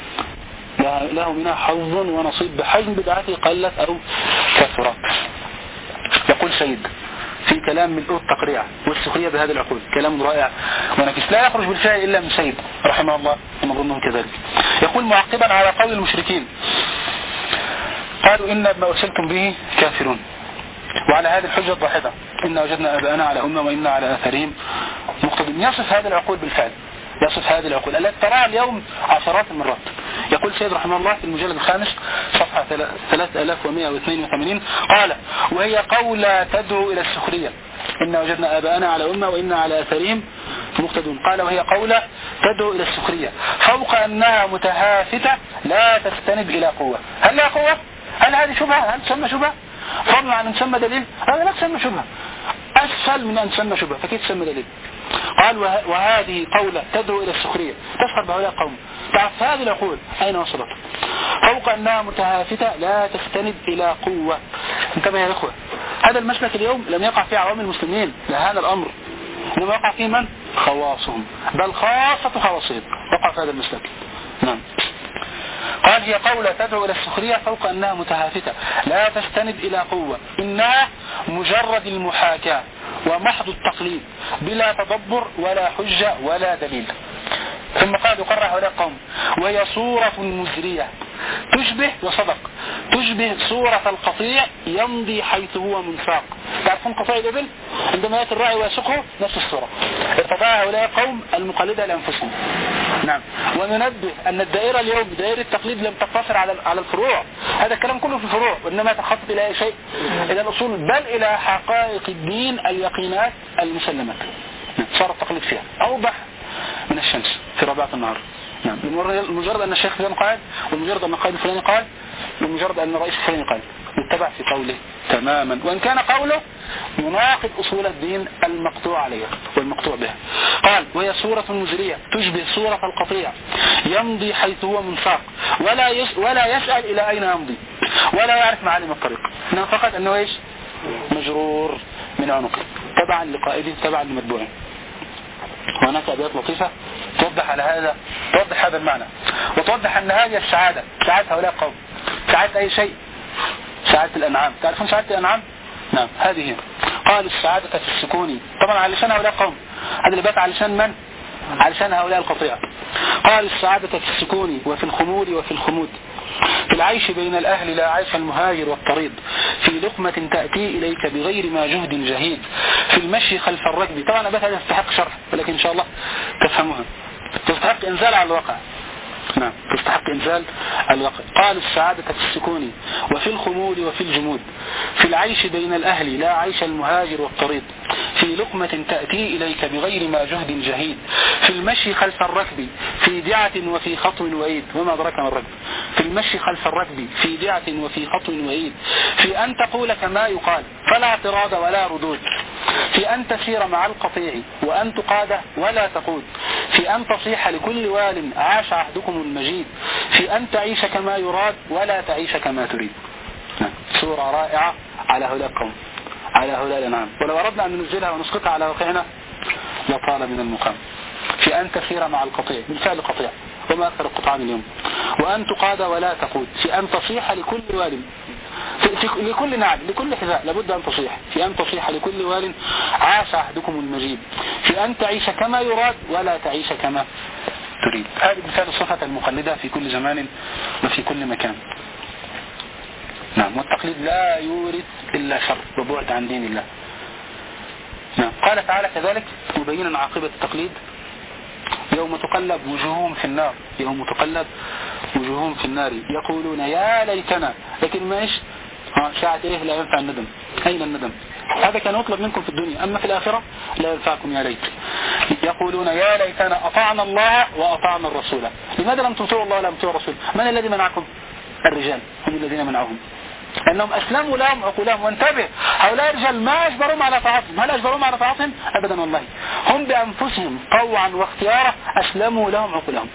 له منها حظ ونصيب بحجم بدعته قلت أو كثرت. يقول سيد في كلام من التقريع والسخرية بهذه العقول، كلام رائع ونفس لا يخرج بالفعل إلا من سيد رحمه الله ونظنه كذلك. يقول معقبا على قول المشركين قالوا إن ما أرسلتم به كافرون، وعلى هذه الحجة الضاحكة إن وجدنا آباءنا على أمة وإنا على آثارهم مقتدون. يصف هذه العقول بالفعل، يصف هذه العقول التي تراها اليوم عشرات المرات. يقول سيد رحمه الله في المجلد الخامس صفحة 3182 قال وهي قولة تدعو إلى السخرية إن وجدنا آباءنا على أمة وإنا على آثارهم مقتدون. قال وهي قولة تدعو إلى السخرية فوق أنها متهافتة لا تستند إلى قوة. هل لا قوة؟ هل هذه شبهة؟ هل تسمى شبهة؟ فضلا عن أن تسمى دليل؟ هذا لا تسمى شبهة، أسهل من أن تسمى شبهة، فكيف تسمى دليل؟ قال وهذه قولة تدعو إلى السخرية تسخر بهؤلاء القوم. تعرف هذه العقول أين وصلت؟ فوق أنها متهافتة لا تستند إلى قوة. انتبه يا إخوة، هذا المسلك اليوم لم يقع فيه عوام المسلمين لهذا الأمر، لم يقع فيه من؟ خواصهم، بل خاصة خواصهم وقع في هذا المسلك. نعم. قال هي قولة تدعو إلى السخرية فوق أنها متهافتة لا تستند إلى قوة، إنها مجرد المحاكاة ومحض التقليد بلا تدبر ولا حجة ولا دليل. ثم قال يقرع هؤلاء القوم وهي صورة مزرية تشبه وصدق تشبه صورة القطيع يمضي حيث هو منساق. تعرفون قطيع الإبل عندما يأتي الراعي ويسقه نفس الصورة. ارتضاها هؤلاء القوم المقلدة لأنفسهم. نعم. وننبه أن الدائرة اليوم دائرة التقليد لم تقتصر على الفروع، هذا الكلام كله في الفروع، وإنما تخطط إلى أي شيء؟ إلى الأصول، بل إلى حقائق الدين اليقينات المسلمات. صار التقليد فيها أوضح من الشمس في رباط النهار. نعم. المجرد أن الشيخ فلان قال، والمجرد أن القائد الفلاني قال، والمجرد أن الرئيس الفلاني قال، يتبع في قوله تماما، وإن كان قوله يناقض أصول الدين المقطوع عليها والمقطوع بها. قال وهي صورة مزرية تشبه صورة القطيع يمضي حيث هو منساق ولا يسأل إلى أين يمضي ولا يعرف معالم الطريق، إنما فقط أنه إيش؟ مجرور من عنقه تبعا لقائده تبعا لمتبوعه. وهناك أبيات لطيفة توضح على هذا، توضح هذا المعنى وتوضح أن هذه السعادة سعادة هؤلاء القوم، سعادة أي شيء؟ سعادة الأنعام. تعرفون سعادة الأنعام؟ نعم هذه هي. قال السعادة في السكون، طبعا على لسان هؤلاء القوم، هذا اللي بات على لسان من؟ على لسان هؤلاء القطيع. قال السعادة في السكون وفي الخمول وفي الخمود، في العيش بين الأهل لا عيش المهاجر والطريد، في لقمة تأتي إليك بغير ما جهد جهيد، في المشي خلف الركب. طبعا أبات هذا تستحق شرح ولكن إن شاء الله تفهمها، تستحق إنزال على الواقع. نعم تستحق إنزال الواقع. قال السعادة في السكون وفي الخمول وفي الجمود، في العيش بين الأهل لا عيش المهاجر والطريد، في لقمة تأتي إليك بغير ما جهد جهيد، في المشي خلف الركب في دعة وفي خطو وإيد. وما أدراك ما الركب؟ في المشي خلف الركب في دعة وفي خطو وإيد، في أن تقول كما يقال فلا اعتراض ولا ردود، في أن تسير مع القطيع وأن تقاد ولا تقود، في أن تصيح لكل وال عاش عهدكم المجيد، في أن تعيش كما يراد ولا تعيش كما تريد. صورة رائعة على هؤلاء القوم، على هؤلاء الأنعام، ولو أردنا أن ننزلها ونسقطها على واقعنا لطال من المقام. في أن تسير مع القطيع، بالفعل قطيع وما أكثر القطعان اليوم، وأن تقاد ولا تقود، في أن تصيح لكل وال، لكل نعم لكل حذاء لابد أن تصيح، في أن تصيح لكل وال عاش عهدكم المجيد، في أن تعيش كما يراد ولا تعيش كما تريد. هذه مثال الصفة المقلدة في كل زمان وفي كل مكان. نعم. والتقليد لا يورث إلا شر وبعد عن دين الله. نعم. قال تعالى كذلك مبينا عاقبة التقليد يوم تقلب وجوههم في النار، يوم تقلب وجوههم في النار يقولون يا ليتنا، لكن ما إيش ساعة إيه لا ينفع الندم. أين الندم؟ هذا كان يطلب منكم في الدنيا، أما في الآخرة لا ينفعكم يا ليت. يقولون يا ليتنا أطعنا الله وأطعنا الرسول. لماذا لم تطيعوا الله ولم تطيعوا الرسول؟ من الذي منعكم؟ الرجال هم الذين منعهم، لأنهم أسلموا لهم عقولهم. وانتبه، هؤلاء الرجال ما أجبرهم على طاعتهم. هل أجبرهم على طاعتهم؟ أبدا والله، هم بأنفسهم طوعا واختيارا أسلموا لهم عقولهم.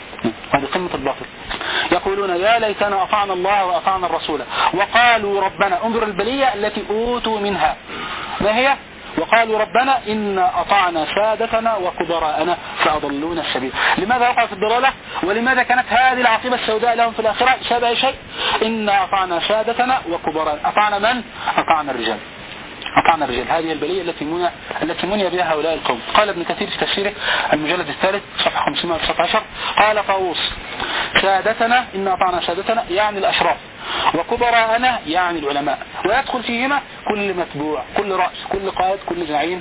هذه قمة الباطل. يقولون يا ليتنا أطعنا الله وأطعنا الرسول وقالوا ربنا، انظر البلية التي أوتوا منها، ما هي؟ وقالوا ربنا إنا أطعنا سادتنا وكبراءنا فأضلونا السبيل. لماذا وقعوا في الضلالة؟ ولماذا كانت هذه العاقبة السوداء لهم في الآخرة؟ سبع شيء: إنا أطعنا سادتنا وكبراءنا. أطعنا من؟ أطعنا الرجال. أطعنا الرجال. هذه البلية التي مني بها هؤلاء القوم. قال ابن كثير في تفسيره المجلد الثالث صفحة 519: قال طاووس سادتنا إنا أطعنا سادتنا يعني الأشراف، وكبراءنا يعني العلماء، ويدخل فيهما كل متبوع، كل رأس، كل قائد، كل زعيم،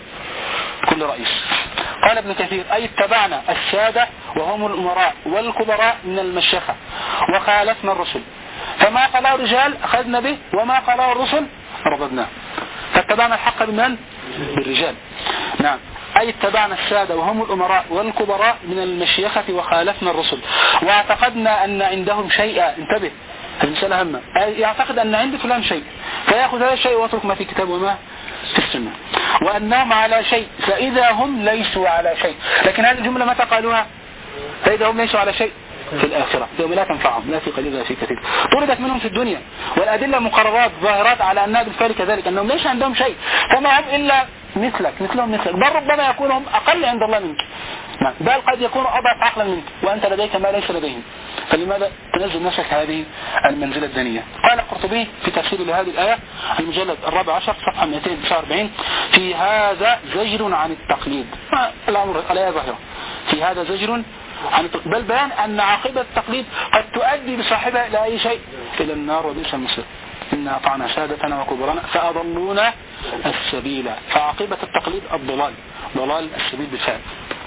كل رئيس. قال ابن كثير أي اتبعنا السادة وهم الأمراء والكبراء من المشيخة وخالفنا الرسل، فما قاله الرجال أخذنا به وما قاله الرسل رددناه. فاتبعنا الحق بمن؟ بالرجال. نعم، أي اتبعنا السادة وهم الأمراء والكبراء من المشيخة وخالفنا الرسل، واعتقدنا أن عندهم شيئا. انتبه، المسألة هامة. يعتقد أن عند فلان شيء فيأخذ هذا الشيء ويترك ما في كتاب وما في السنة، وأنهم على شيء فإذا هم ليسوا على شيء. لكن هذه الجملة متى قالوها؟ فإذا هم ليسوا على شيء في الآخرة، يوم لا تنفعهم لا في قليل ولا في كثير. طردت منهم في الدنيا، والأدلة مقررات ظاهرات على أنها بالفعل كذلك، أنهم ليس عندهم شيء، فما هم إلا مثلهم مثلك، بل ربما يكونهم أقل عند الله منك، بل قد يكونوا أضعف عقلا منك وأنت لديك ما ليس لديهم. فلماذا تنزل نفسك هذه المنزلة الدنية؟ قال القرطبي في تفسير لهذه الآية المجلد 14 صفحة 249: في هذا زجر عن التقليد. الأمر الآية ظاهرة، في هذا زجر عن بل بيان أن عاقبة التقليد قد تؤدي بصاحبها إلى أي شيء؟ إلى النار وبئس المصير. إنا أطعنا سادتنا وكبرانا فأضلونا السبيل. فعاقبة التقليد الضلال، ضلال السبيل بالفعل.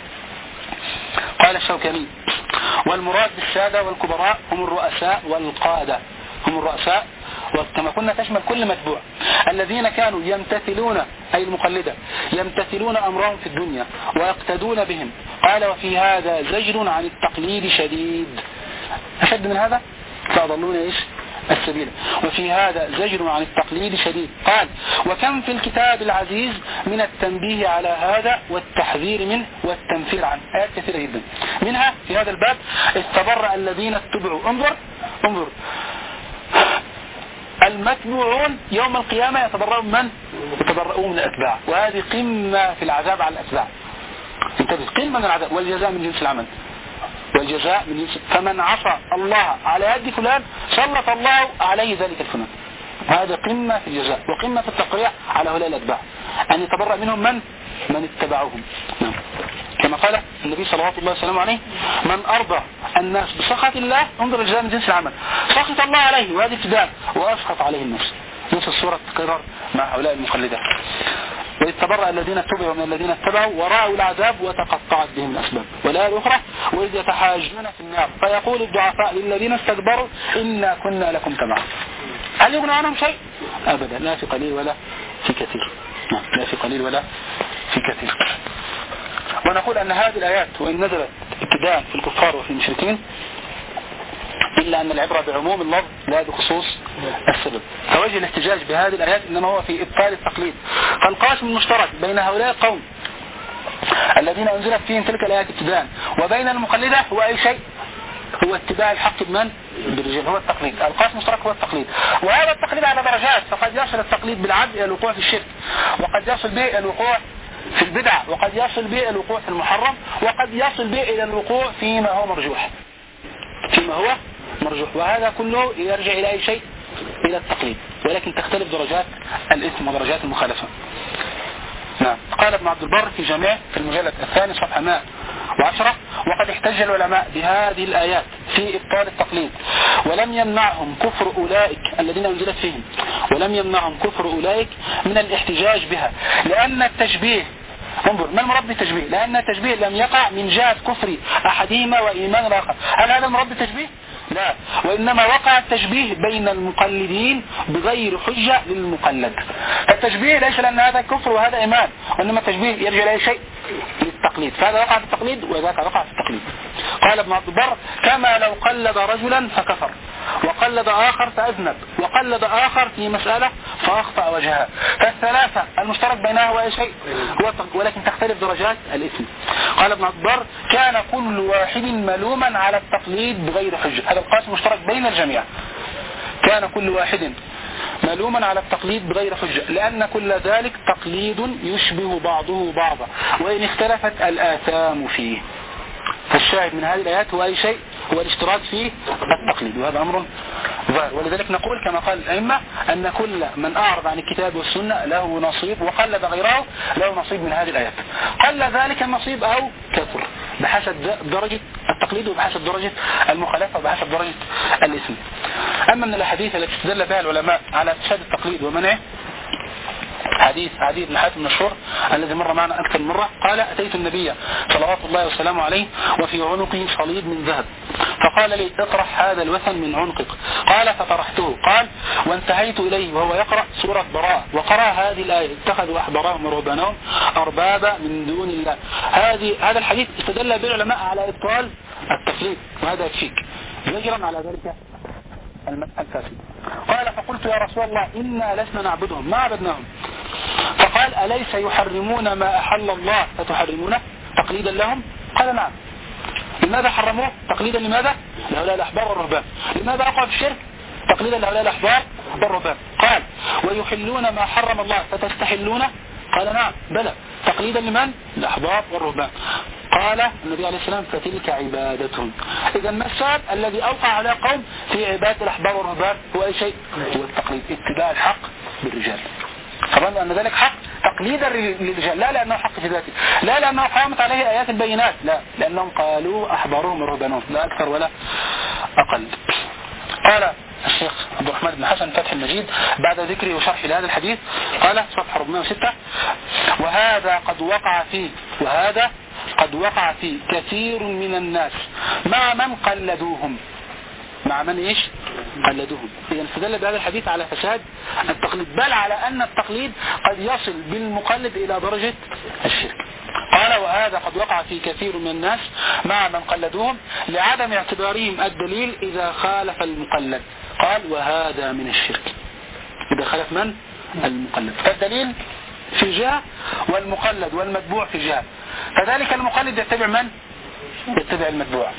قال الشوكاني: والمراد بالسادة والكبراء هم الرؤساء والقادة، هم الرؤساء وكما قلنا تشمل كل متبوع الذين كانوا يمتثلون، أي المقلدة يمتثلون أمرهم في الدنيا ويقتدون بهم. قال: وفي هذا زجر عن التقليد شديد. أشد من هذا؟ فأضلون إيش؟ السبيل. وفي هذا زجر عن التقليد شديد. قال: وكم في الكتاب العزيز من التنبيه على هذا والتحذير منه والتنفير عنه. آيات كثيرة جدا، منها في هذا الباب: استبرأ الذين اتبعوا. انظر المتبوعون يوم القيامة يتبرؤون من؟ يتبرؤون من الأتباع، وهذه قمة في العذاب على الأتباع. انتبه، قمة من العذاب، والجزاء من جنس العمل، والجزاء من جنس. فمن عصى الله على يد فلان سلط الله عليه ذلك الفلان. هذا قمة في الجزاء وقمة في التقريع على هؤلاء الأتباع، أن يتبرأ منهم من اتبعوهم. كما قال النبي صلى الله عليه وسلم عليه: من أرضى الناس بسخط الله، انظر الجزاء من جنس العمل، سخط الله عليه وهذه ابتداء، وأسخط عليه الناس. نفس الصورة تكرر مع هؤلاء المقلدة. وإذ تبرأ الذين اتبعوا من الذين اتبعوا ورأوا العذاب وتقطعت بهم الأسباب. والآية الأخرى: وإذ يتحاجون في النار فيقول الضعفاء للذين استكبروا إنا كنا لكم تبعا. هل يغنى عنهم شيء؟ أبدا، لا في قليل ولا في كثير. لا في قليل ولا في كثير. ونقول أن هذه الآيات وإن نزلت ابتداء في الكفار وفي المشركين، إلا أن العبرة بعموم اللفظ لا بخصوص السبب. فوجه الاحتجاج بهذه الآيات إنما هو في إبطال التقليد. فالقاسم المشترك بين هؤلاء القوم الذين أنزلت فيهم تلك الآيات ابتداء وبين المقلدة هو أي شيء؟ هو اتباع الحق بمن؟ بالرجال، هو التقليد. القاسم المشترك هو التقليد، وهذا التقليد على درجات، فقد يصل التقليد بالعبد إلى الوقوع في الشرك، وقد يصل به إلى الوقوع في البدعة، وقد يصل به إلى الوقوع في المحرم، وقد يصل به إلى الوقوع فيما هو مرجوح، وهذا كله يرجع إلى أي شيء؟ إلى التقليد، ولكن تختلف درجات الإثم ودرجات المخالفة. نعم. قال ابن عبد البر في جامعه في المجلد الثاني صفحة 110: وقد احتج العلماء بهذه الآيات في إبطال التقليد، ولم يمنعهم كفر أولئك الذين أنزلت فيهم، ولم يمنعهم كفر أولئك من الاحتجاج بها، لأن التشبيه انظر ما المراد بالتشبيه، لأن التشبيه لم يقع من جهة كفر أحدهما وإيمان الآخر. هل هذا مراد بالتشبيه؟ لا، وإنما وقع التشبيه بين المقلدين بغير حجة للمقلد. التشبيه ليس لأن هذا كفر وهذا إيمان، وإنما التشبيه يرجع إلى شيء للتقليد، فهذا وقع في التقليد وذاك وقع في التقليد. قال ابن عبد البر: كما لو قلد رجلا فكفر، وقلد آخر فأذنب، وقلد آخر في مسألة فأخطأ وجهها. فالثلاثة المشترك بينها هو شيء، ولكن تختلف درجات الإثم. قال ابن عبد البر: كان كل واحد ملوما على التقليد بغير حجة. هذا القاسم مشترك بين الجميع. كان كل واحد ملوما على التقليد بغير حجة، لأن كل ذلك تقليد يشبه بعضه بعضا، وإن اختلفت الآثام فيه. فالشاهد من هذه الآيات هو أي شيء، هو الاشتراك في التقليد، وهذا أمر ظاهر. ولذلك نقول كما قال الأئمة أن كل من أعرض عن الكتاب والسنة له نصيب، وقلد غيره له نصيب من هذه الآيات، قل ذلك النصيب أو كثر بحسب درجة التقليد وبحسب درجة المخالفة وبحسب درجة الإثم. أما من الأحاديث التي استدل بها العلماء على فساد التقليد ومنعه حديث عدي بن حاتم المشهور الذي مر معنا أكثر مرة. قال: أتيت النبي صلوات الله وسلامه عليه وفي عنقه صليب من ذهب، فقال لي: اطرح هذا الوثن من عنقك. قال: فطرحته. قال: وانتهيت إليه وهو يقرأ سورة براءة، وقرأ هذه الآية: اتخذوا أحبارهم ورهبانهم أربابا من دون الله. هذا الحديث استدل به العلماء على إبطال التقليد، وهذا يكفيك زجرا على ذلك الفاسد. قال: فقلت: يا رسول الله، إنا لسنا نعبدهم، ما عبدناهم. فقال: أليس يحرمون ما أحل الله فتحرمونه تقليدا لهم؟ قال: نعم. لماذا حرموه؟ تقليدا لماذا؟ لهؤلاء الأحبار والرهبان. لماذا وقعوا في الشرك؟ تقليدا لهؤلاء الأحبار والرهبان. قال: ويحلون ما حرم الله فتستحلونه؟ قال: نعم. بلى. تقليدا لمن؟ الأحبار والرهبان. قال النبي عليه السلام: فتلك عبادتهم. إذا ما السبب الذي أوقع على قوم في عبادة الأحبار والرهبان؟ هو أي شيء؟ هو التقليد، اتباع الحق بالرجال. فظنوا أن ذلك حق تقليدا للرجال، لا لأنه حق في ذاته، لا لأنه قامت عليه آيات البينات، لا لأنهم قالوا أحبارهم ورهبانهم، لا أكثر ولا أقل. قال الشيخ عبد الرحمن بن حسن فتح المجيد بعد ذكره وشرح لهذا الحديث، قال صفحة 406: وهذا قد وقع في كثير من الناس مع من قلدوهم. مع من ايش؟ قلدوهم. إذا استدل بهذا الحديث على فساد التقليد، بل على أن التقليد قد يصل بالمقلد إلى درجة الشرك. قال: وهذا قد وقع في كثير من الناس مع من قلدوهم لعدم اعتبارهم الدليل إذا خالف المقلد. قال: وهذا من الشرك. إذا خالف من؟ المقلد. فالدليل في جهة والمقلد والمتبوع في جهة، فذلك المقلد يتبع من؟ يتبع المتبوع.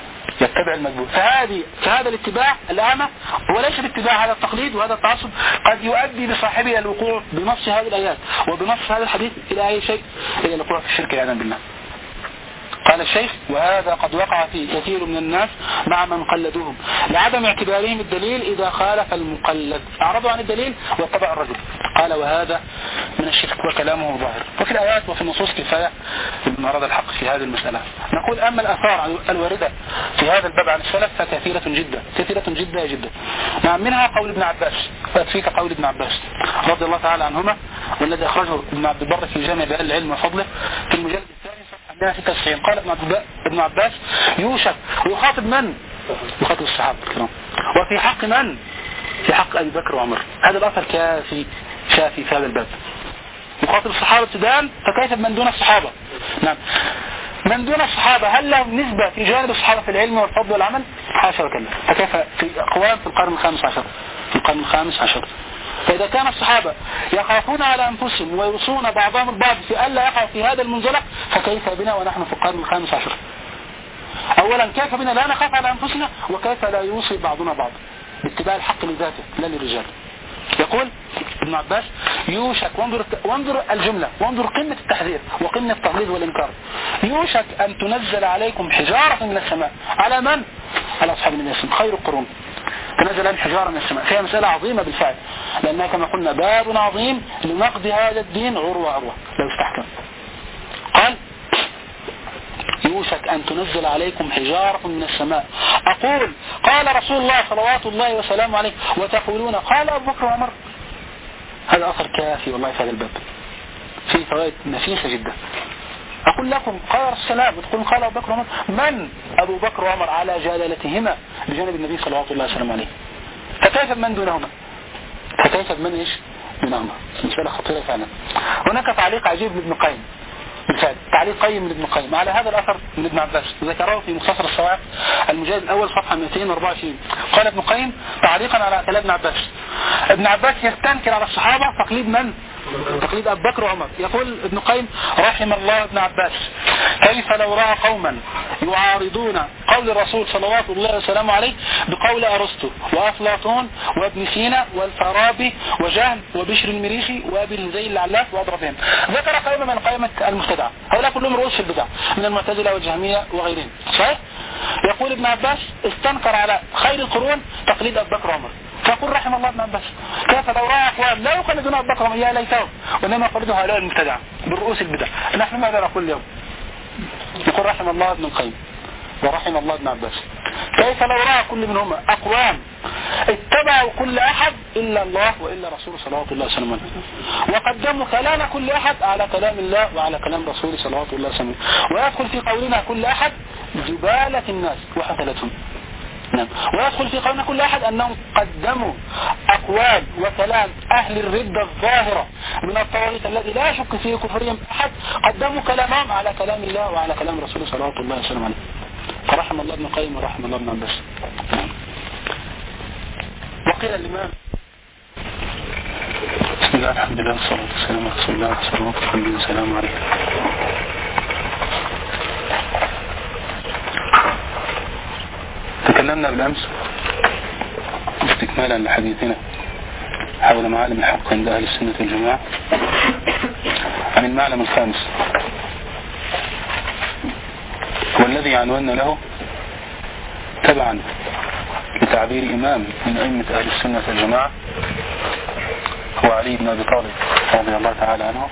فهذا الاتباع الأعمى هو ليس باتباع هذا التقليد وهذا التعصب، قد يؤدي بصاحبه إلى الوقوع بنص هذه الآيات وبنص هذا الحديث إلى أي شيء، إلى الوقوع في الشرك والعياذ بالله. قال الشيخ: وهذا قد وقع في كثير من الناس مع من قلدوهم لعدم اعتبارهم الدليل إذا خالف المقلد، أعرضوا عن الدليل واتبع الرجل. قال: وهذا من الشرك، وكلامه ظاهر. وفي الآيات وفي النصوص كفاية من أراد الحق في هذه المسألة. نقول: أما الآثار الواردة في هذا الباب عن السلف فكثيرة جدا، كثيرة جدا جدا. نعم، منها قول ابن عباس، فيك قول ابن عباس رضي الله تعالى عنهما، والذي أخرجه ابن عبد البر في جامع بيان العلم وفضله في المجلد الثاني صفحة 196. قال ابن عباس: يوشك، ويخاطب من؟ يخاطب الصحابة الكرام. وفي حق من؟ في حق أبي بكر وعمر. هذا الأثر شافي في هذا الباب. يخاطب الصحابة ابتداء، فكيف من دون الصحابة؟ نعم، من دون الصحابة هل له نسبة في جانب الصحابة في العلم والفضل والعمل؟ حاشا وكلا. فكيف في أقوام في القرن الخامس عشر؟ فإذا كان الصحابة يخافون على أنفسهم ويوصون بعضهم البعض في ألا يقع في هذا المنزلق، فكيف بنا ونحن في القرن الخامس عشر؟ أولا، كيف بنا لا نخاف على أنفسنا، وكيف لا يوصي بعضنا بعض باتباع الحق لذاته لا للرجال؟ يقول ابن عباس: يوشك، وانظر الجملة، وانظر قمة التحذير وقمة التغليظ والإنكار. يوشك أن تنزل عليكم حجارة من السماء. على من؟ على أصحاب النبي صلى الله عليه وسلم، خير القرون. تنزل عليهم حجارة من السماء. فيها مسألة عظيمة بالفعل، لأنها كما قلنا باب عظيم لنقض هذا الدين عروة لو استحكم. قال: يوشك أن تنزل عليكم حجارة من السماء. أقول: قال رسول الله صلوات الله وسلامه عليه، وتقولون قال أبو بكر وعمر. هذا أثر كافي والله في هذا الباب. فيه فوائد نفيسة جدا. أقول لكم قال السلام وتقول قال أبو بكر وعمر، من أبو بكر وعمر على جلالتهما بجانب النبي صلى الله عليه وسلم عليه؟ فكيف بمن دونهما؟ فكيف بمن إيش دونهما؟ مسألة خطيرة فعلا. هناك تعليق عجيب لابن قيم، بالفعل تعليق قيم من ابن قيم على هذا الأثر من ابن عباس، ذكره في مختصر الصواعق المجلد الأول صفحة 224. قال ابن قيم تعليقا على كلام ابن عباس: ابن عباس يستنكر على الصحابة تقليد من؟ تقليد أبو بكر وعمر. يقول ابن قيم رحم الله ابن عباس كيف لو رأى قوما يعارضون قول الرسول صلى الله عليه وسلم عليه بقول أرسطو وأفلاطون وابن سينا والفارابي وجهل وبشر المريخي وابن زي العلاف وأضربهم. ذكر قائمة من قائمة المبتدعة، هؤلاء كلهم رؤوس البدع من المعتزلة والجهمية وغيرهم، صحيح؟ يقول ابن عباس استنكر على خير القرون تقليد أبو بكر وعمر، فقل رحم الله ابن عباس كيف لو رأى أقوام لا يقلدون أبو بكر وعمر يا ليتهم وإنما يقلدون هؤلاء المبتدعة بالرؤوس البدع. نحن ماذا نقول اليوم؟ يقول رحم الله ابن القيم ورحم الله ابن عباس كيف لو رأى كل منهما أقوام اتبعوا كل أحد إلا الله وإلا رسوله صلى الله عليه وسلم، وقدموا كلام كل أحد على كلام الله وعلى كلام رسوله صلى الله عليه وسلم، ويدخل في قولنا كل أحد جبالة الناس وحثلتهم. نعم. ويدخل في قولنا كل أحد أنهم قدموا أقوال وكلام أهل الردة الظاهرة من الطواغيت الذي لا يشك فيه كفرهم أحد، قدموا كلامهم على كلام الله وعلى كلام رسوله صلى الله عليه وسلم. فرحم الله ابن القيم ورحم الله ابن عباس. وقيل الإمام بسم الله الحمد لله والصلاة والسلام على رسول الله صلى الله عليه وسلم عليه. تكلمنا بالأمس استكمالا لحديثنا حول معالم الحق عند أهل السنة والجماعة عن المعلم الخامس والذي عنونا له تبعا لتعبير إمام من أئمة أهل السنة والجماعة هو علي بن أبي طالب رضي الله تعالى عنه: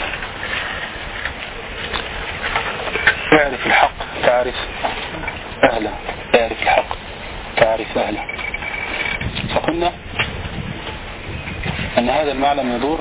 اعرف الحق تعرف أهله، اعرف الحق تعرف أهله. فقلنا أن هذا المعلم يدور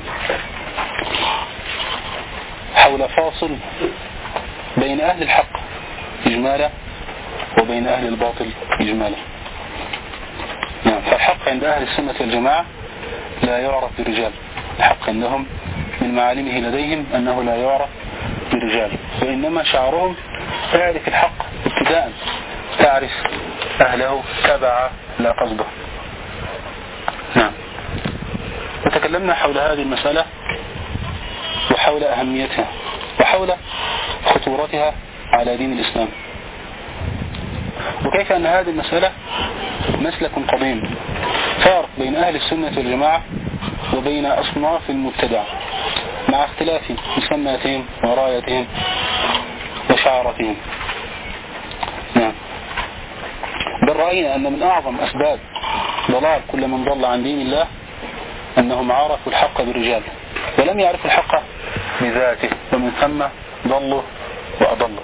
حول فاصل بين أهل الحق إجمالا وبين أهل الباطل إجمالا. نعم. فالحق عند أهل السنة والجماعة لا يعرف برجال، الحق عندهم من معالمه لديهم أنه لا يعرف برجال، وإنما شعارهم اعرف الحق ابتداء تعرف أهله تبع لا قصده. نعم. وتكلمنا حول هذه المسألة وحول أهميتها وحول خطورتها على دين الإسلام، وكيف أن هذه المسألة مسلك قديم فارق بين أهل السنة والجماعة وبين أصناف المبتدع مع اختلاف مسماتهم ورايتهم وشعارتهم. نعم. بل رأينا أن من أعظم أسباب ضلال كل من ضل عن دين الله أنهم عرفوا الحق بالرجال ولم يعرفوا الحق بذاته، ومن ثم ضلوا وأضلوا.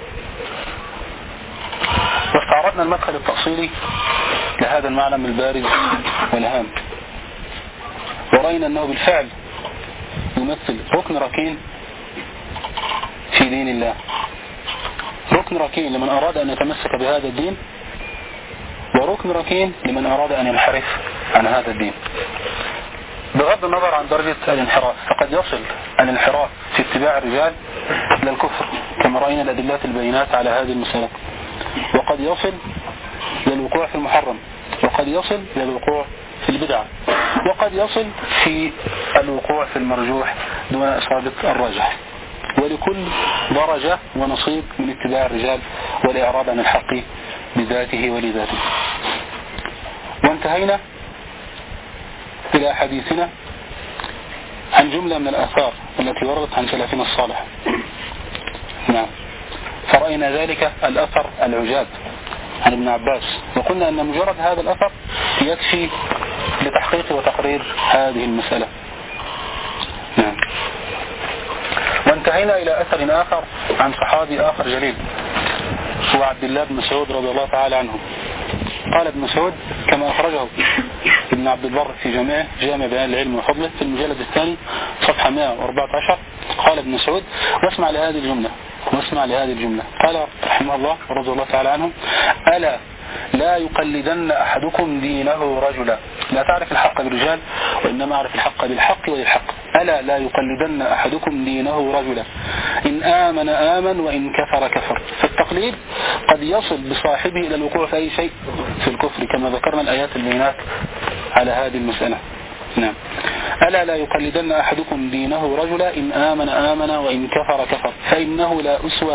واستعرضنا المدخل التأصيلي لهذا المعلم البارز والهام، ورأينا أنه بالفعل يمثل ركن ركين في دين الله، ركن ركين لمن أراد أن يتمسك بهذا الدين، وركن ركين لمن أراد أن ينحرف عن هذا الدين. بغض النظر عن درجة الانحراف، فقد يصل الانحراف في اتباع الرجال إلى الكفر كما رأينا الأدلات البينات على هذه المسألة، وقد يصل إلى الوقوع في المحرم، وقد يصل إلى الوقوع في البدعة، وقد يصل في الوقوع في المرجوح دون إصابة الراجح. ولكل درجة ونصيب من اتباع الرجال والإعراض عن الحق بذاته ولذاته. وانتهينا إلى حديثنا عن جملة من الآثار التي وردت عن سلفنا الصالح. نعم. فرأينا ذلك الأثر العجاب عن ابن عباس، وقلنا أن مجرد هذا الأثر يكفي لتحقيق وتقرير هذه المسألة. نعم. وانتهينا إلى أثر آخر عن صحابي آخر جليل هو عبد الله بن مسعود رضي الله تعالى عنه، قال ابن مسعود كما أخرجه ابن عبد البر في جامع بيان العلم وفضله في المجلد الثاني صفحة 114. قال ابن مسعود واسمع لهذه الجملة قال رحمه الله ورضي الله تعالى عنهم: ألا لا يقلدن أحدكم دينه رجلا. لا تعرف الحق بالرجال وإنما أعرف الحق بالحق وللحق. ألا لا يقلدن أحدكم دينه رجلا إن آمن آمن وإن كفر كفر. فالتقليد قد يصل بصاحبه إلى الوقوع في أي شيء في الكفر كما ذكرنا الآيات البينات على هذه المسألة. نعم. ألا لا يقلدن أحدكم دينه رجلا إن آمن آمن وإن كفر كفر فإنه لا أسوى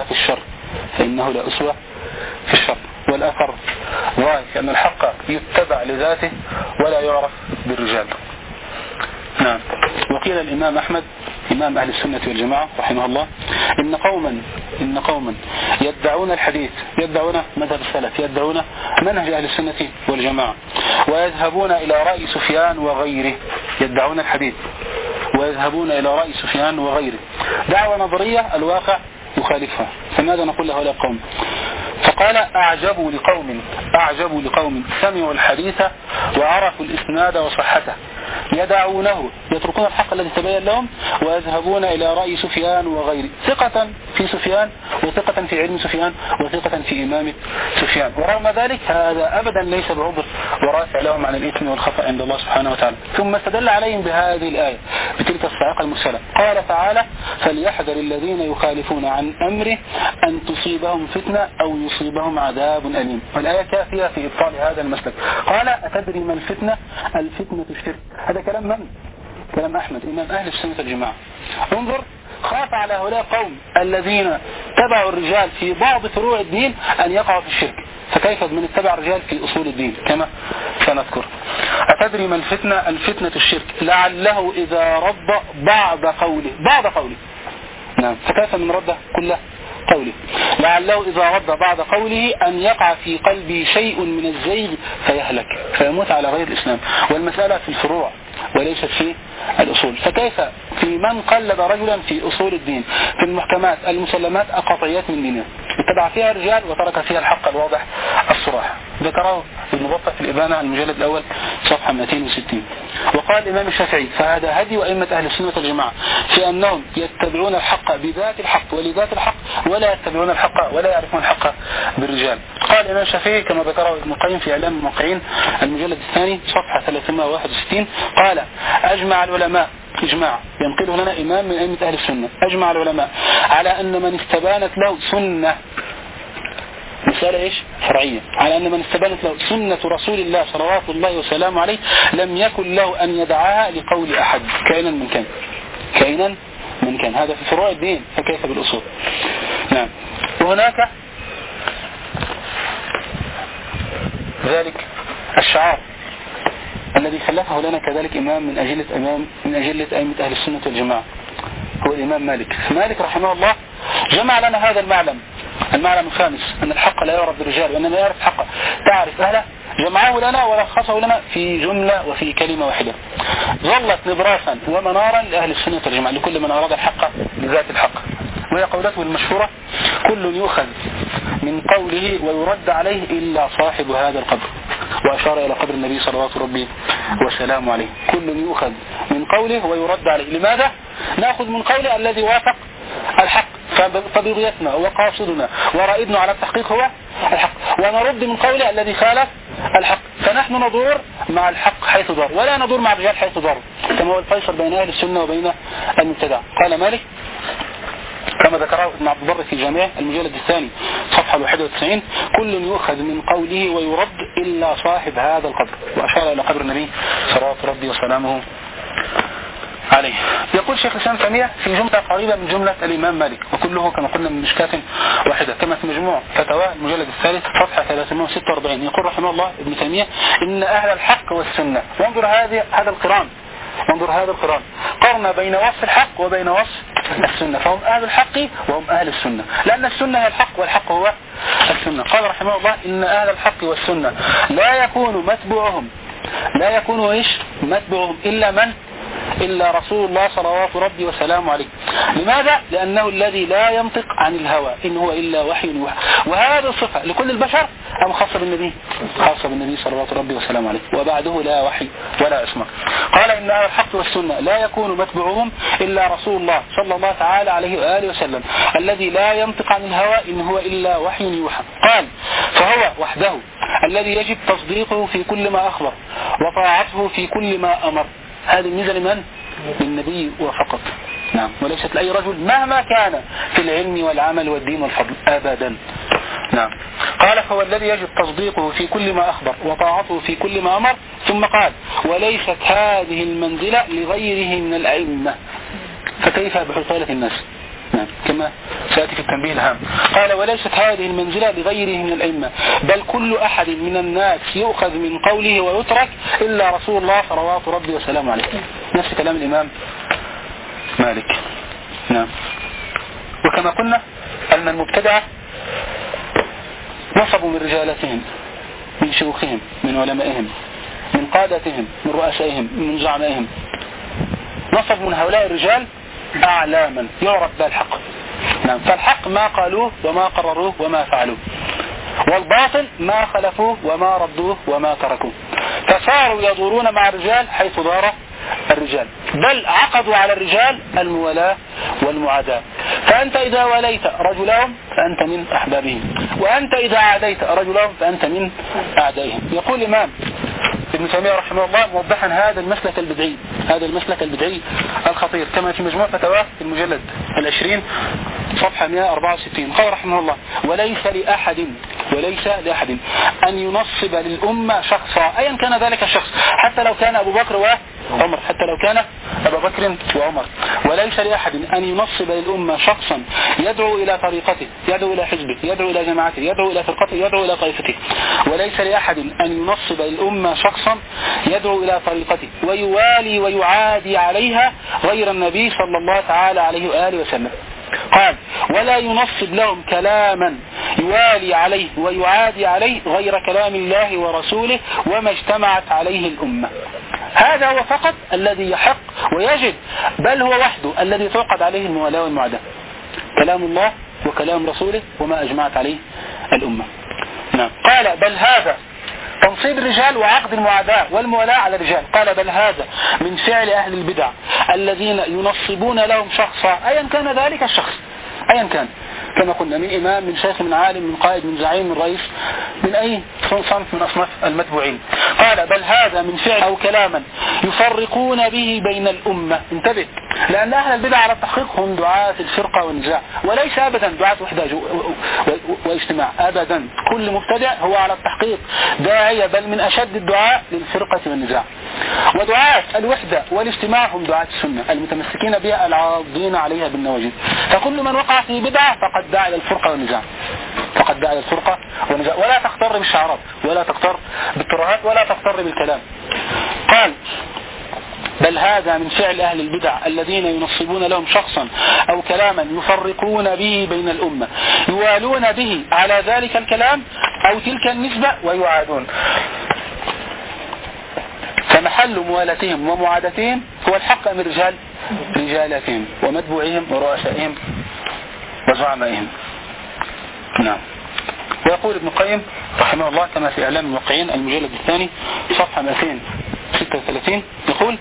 في الشر. والأثر ظاهر أن الحق يتبع لذاته ولا يعرف بالرجال. نعم. وقيل الإمام أحمد إمام أهل السنة والجماعة رحمه الله: إن قوما يدعون الحديث، يدعون مذهب السلف، يدعون منهج أهل السنة والجماعة، ويذهبون إلى رأي سفيان وغيره. يدعون الحديث ويذهبون إلى رأي سفيان وغيره دعوة نظرية الواقع يخالفها. فماذا نقول لهؤلاء القوم؟ فقال: أعجبوا لقوم سمعوا الحديث وعرفوا الإسناد وصحته يدعونه، يتركون الحق الذي تبين لهم ويذهبون إلى رأي سفيان وغيره، ثقة في سفيان وثقة في علم سفيان وثقة في إمامة سفيان. ورغم ذلك هذا أبدا ليس بعذر ورافع لهم عن الإثم والخطأ عند الله سبحانه وتعالى. ثم استدل عليهم بهذه الآية بتلك الصاعقة المرسلة. قال تعالى: فليحذر الذين يخالفون عن أمره أن تصيبهم فتنة أو يصيبهم عذاب أليم. والآية كافية في إبطال هذا المسلك. قال: أتدري ما الفتنة؟ الفتنة الشرك. هذا كلام من؟ كلام أحمد إمام أهل السنة والجماعة. انظر، خاف على هؤلاء القوم الذين تبعوا الرجال في بعض فروع الدين أن يقعوا في الشرك، فكيف من اتبع الرجال في أصول الدين كما سنذكر. أتدري ما الفتنة؟ الفتنة الشرك، لعله إذا رد بعض قوله. نعم. فكيف من رد كل قوله؟ لعله إذا رد بعض قوله أن يقع في قلبه شيء من الزيغ فيهلك فيموت على غير الإسلام. والمسألة في الفروع وليست في الأصول. فكيف في من قلد رجلا في أصول الدين في المحكمات المسلمات القطعيات من دينه اتبع فيها الرجال وترك فيها الحق الواضح الصراح؟ ذكره ابن بطة في الإبانة المجلد الأول صفحة 260. وقال الإمام الشافعي: فهذا هدي وأئمة أهل السنة والجماعة في أنهم يتبعون الحق بذات الحق ولذات الحق ولا يتبعون الحق ولا يعرفون الحق بالرجال. قال الإمام الشافعي كما ذكره ابن القيم في إعلام الموقعين المجلد الثاني صفحة 361: قال: أجمع العلماء إجماع ينقله لنا إمام من أئمة أهل السنة، أجمع العلماء على أن من استبانت له سنة، مسألة إيش؟ فرعية، على أن من استبانت له سنة رسول الله صلوات الله وسلامه عليه لم يكن له أن يدعاها لقول أحد كائنا من كان. هذا في فروع الدين، فكيف بالأصول؟ نعم. وهناك ذلك الشعار الذي خلفه لنا كذلك إمام من أجلة أئمة أهل السنة والجماعة، هو الإمام مالك رحمه الله. جمع لنا هذا المعلم الخامس، أن الحق لا يعرف بالرجال وإنما يعرف الحق تعرف أهله. جمعه لنا ولخصه لنا في جملة وفي كلمة واحدة ظلت نبراسا ومنارا لأهل السنة والجماعة لكل من أراد الحق بذات الحق. وهي قولته المشهورة: كل يؤخذ من قوله ويرد عليه إلا صاحب هذا القبر. وأشار إلى قبر النبي صلوات ربي وسلامه عليه. كل يؤخذ من قوله ويرد عليه. لماذا؟ نأخذ من قوله الذي وافق الحق، فبغيتنا وقاصدنا ورائدنا على التحقيق هو الحق، ونرد من قوله الذي خالف الحق. فنحن ندور مع الحق حيث دار ولا ندور مع الرجال حيث دار، كما هو الفيصل بين أهل السنة وبين المبتدع. قال مالك كما ذكره ابن عبد البر في جامعه المجلد الثاني صفحة 91: كل يؤخذ من قوله ويرد إلا صاحب هذا القبر. وأشار إلى قبر النبي صلوات ربي وسلامه عليه. يقول شيخ الإسلام تيمية في جملة قريبة من جملة الإمام مالك، وكله كما قلنا من مشكاة واحدة كما في مجموع فتاوى المجلد الثالث صفحة 346. يقول رحمه الله ابن تيمية: إن أهل الحق والسنة. وانظر هذا القران قرن بين وصف الحق وبين وصف السنة، فهم أهل الحق وهم أهل السنة، لأن السنة هي الحق والحق هو السنة. قال رحمه الله: إن أهل الحق والسنة لا يكون متبوعهم إلا من؟ إلا رسول الله صلوات ربي وسلامه عليه. لماذا؟ لأنه الذي لا ينطق عن الهوى إن هو إلا وحي يوحى. وهذه الصفة لكل البشر أم خاصة بالنبي؟ خاصة بالنبي صلى الله عليه وسلم عليه، وبعده لا وحي ولا عصمة. قال إن أهل الحق والسنة لا يكون متبوعهم إلا رسول الله صلى الله تعالى عليه وآله وسلم الذي لا ينطق عن الهوى إن هو إلا وحي يوحى. قال فهو وحده الذي يجب تصديقه في كل ما أخبر وطاعته في كل ما أمر. هذه الميزة لمن؟ للنبي وفقط. نعم، وليست لأي رجل مهما كان في العلم والعمل والدين والفضل أبدا. نعم. قال فهو الذي يجب تصديقه في كل ما أخبر وطاعته في كل ما أمر. ثم قال وليست هذه المنزلة لغيره من الأئمة، فكيف بحصالة الناس؟ نعم، كما سأتي في التنبيه الهام. قال وليست هذه المنزلة لغيره من الأئمة، بل كل أحد من الناس يؤخذ من قوله ويترك إلا رسول الله صلوات ربي وسلامه عليه. نفس كلام الإمام مالك. نعم. وكما قلنا أن المبتدعة نصبوا من رجالتهم، من شيوخهم، من علمائهم، من قادتهم، من رؤسائهم، من زعمائهم، نصب من هؤلاء الرجال أعلاما يعرف بها الحق. نعم. فالحق ما قالوه وما قرروه وما فعلوه، والباطل ما خلفوه وما ردوه وما تركوه. فصاروا يدورون مع الرجال حيث دار الرجال، بل عقدوا على الرجال الموالاة والمعاداة. فأنت إذا وليت رجلهم فأنت من أحبابهم، وأنت إذا عاديت رجلهم فأنت من أعدائهم. يقول الإمام ابن تيمية رحمه الله موضحا هذا المسلك البدعي، هذا المسلك البدعي الخطير، كما في مجموع فتاواه في المجلد 20 صفحة 164. قال رحمه الله وليس لأحد أن ينصب للأمة شخصا أيا كان ذلك الشخص، حتى لو كان أبو بكر وعمر، حتى لو كان أبو بكر وعمر. وليس لأحد أن ينصب للأمة شخصا يدعو إلى طريقته، يدعو إلى حزبه، يدعو إلى جماعته، يدعو إلى فرقته، يدعو إلى طائفته. وليس لأحد أن ينصب للأمة شخصا يدعو إلى طريقته ويوالي ويعادي عليها غير النبي صلى الله تعالى عليه وآله وسلم. قال ولا ينصب لهم كلاما يوالي عليه ويعادي عليه غير كلام الله ورسوله وما اجتمعت عليه الأمة. هذا هو فقط الذي يحق ويجب، بل هو وحده الذي توقد عليه الموالاة والمعاداة، كلام الله وكلام رسوله وما أجمعت عليه الأمة. نعم. قال بل هذا تنصيب الرجال وعقد المعاداة والموالاة على الرجال. قال بل هذا من فعل أهل البدع الذين ينصبون لهم شخصا أيا كان ذلك الشخص، أيا كان، كما قلنا من إمام، من شيخ، من عالم، من قائد، من زعيم، من رئيس، من أي صنف من أصناف المتبوعين. قال بل هذا من فعل أو كلاما يفرقون به بين الأمة. انتبه، لأن أهل البدع على التحقيق هم دعاة الفرقة والنزاع، وليس أبدا دعاة وحدة واجتماع أبدا. كل مبتدع هو على التحقيق داعية، بل من أشد الدعاء للفرقة والنزاع. ودعاة الوحدة والاجتماع هم دعاة السنة المتمسكين بها العاضين عليها بالنواجذ. فكل من وقع في بدعة فقد دعا إلى الفرقة والنزاع، فقد دعا إلى الفرقة والنزاع. ولا تغتر بالشعارات، ولا تغتر بالترهات، ولا تغتر بالكلام. قال بل هذا من فعل أهل البدع الذين ينصبون لهم شخصا أو كلاما يفرقون به بين الأمة، يوالون به على ذلك الكلام أو تلك النسبة ويعادون. فمحل موالاتهم ومعادتهم هو الحق من رجالاتهم ومتبوعهم ورؤسائهم وزعمائهم. نعم. ويقول ابن القيم رحمه الله كما في إعلام الموقعين المجلد الثاني صفحة 236 يقول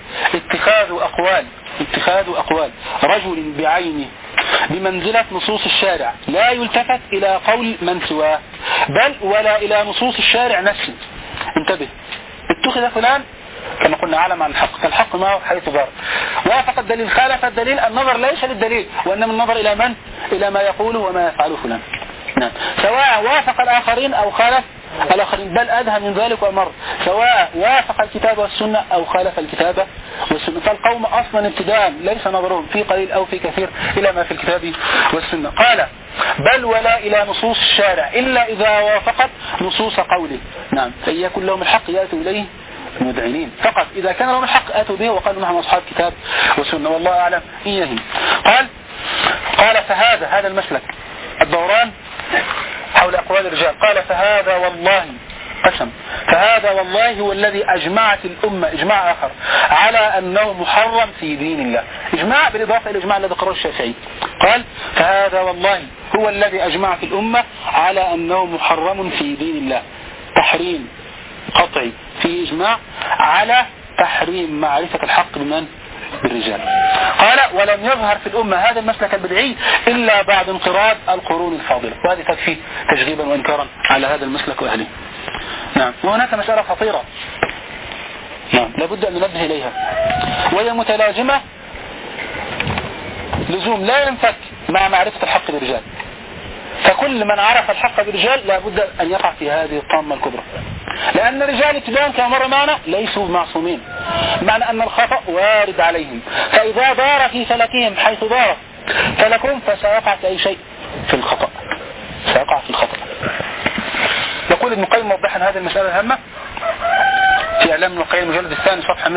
اتخاذ أقوال رجل بعينه بمنزلة نصوص الشارع لا يلتفت إلى قول من سواه، بل ولا إلى نصوص الشارع نفسه. انتبه، اتخذ فلان كما قلنا علم عن الحق، فالحق ما حيث دار، وافق الدليل، خالف الدليل، النظر ليس للدليل وإنما النظر إلى من؟ إلى ما يقوله وما يفعله فلان. نعم. سواء وافق الآخرين أو خالف الآخرين، بل أدهى من ذلك ومر، سواء وافق الكتاب والسنة أو خالف الكتاب والسنة. فالقوم أصلا ابتداء ليس نظرهم في قليل أو في كثير إلى ما في الكتاب والسنة. قال بل ولا إلى نصوص الشارع إلا إذا وافقت نصوص قوله. نعم. فإيكن لهم الحق يأتوا إليه مدعنين، فقط إذا كان لهم الحق أتوا به وقالوا نحن أصحاب كتاب وسنة والله أعلم إيهم. قال فهذا المسلك الدوران حول أقوال الرجال. قال فهذا والله قسم. فهذا والله هو الذي أجمعت الأمة إجماع آخر على أنه محرم في دين الله، إجماع بالإضافة إلى الإجماع الذي قرره الشافعي. قال فهذا والله هو الذي أجمعت الأمة على أنه محرم في دين الله، تحريم قطعي في إجماع على تحريم معرفة الحق بمن؟ بالرجال. قال ولم يظهر في الأمة هذا المسلك البدعي إلا بعد انقراض القرون الفاضلة، وهذه تكفي تشغيبا وإنكارا على هذا المسلك وأهله. نعم. وهناك مسألة خطيرة نعم لابد أن ننبه إليها، وهي متلازمة لزوم لا ينفك مع معرفة الحق بالرجال. فكل من عرف الحق بالرجال لابد أن يقع في هذه الطامة الكبرى، لأن الرجال ابتداء كما مر معنا ليسوا معصومين، معنى أن الخطأ وارد عليهم، فإذا دار في فلكهم حيث دار فلكم فسيقع في أي شيء في الخطأ، سيقع في الخطأ. يقول ابن القيم موضحا هذه المسألة الهامة في إعلام ابن القيم المجلد الثاني صفحة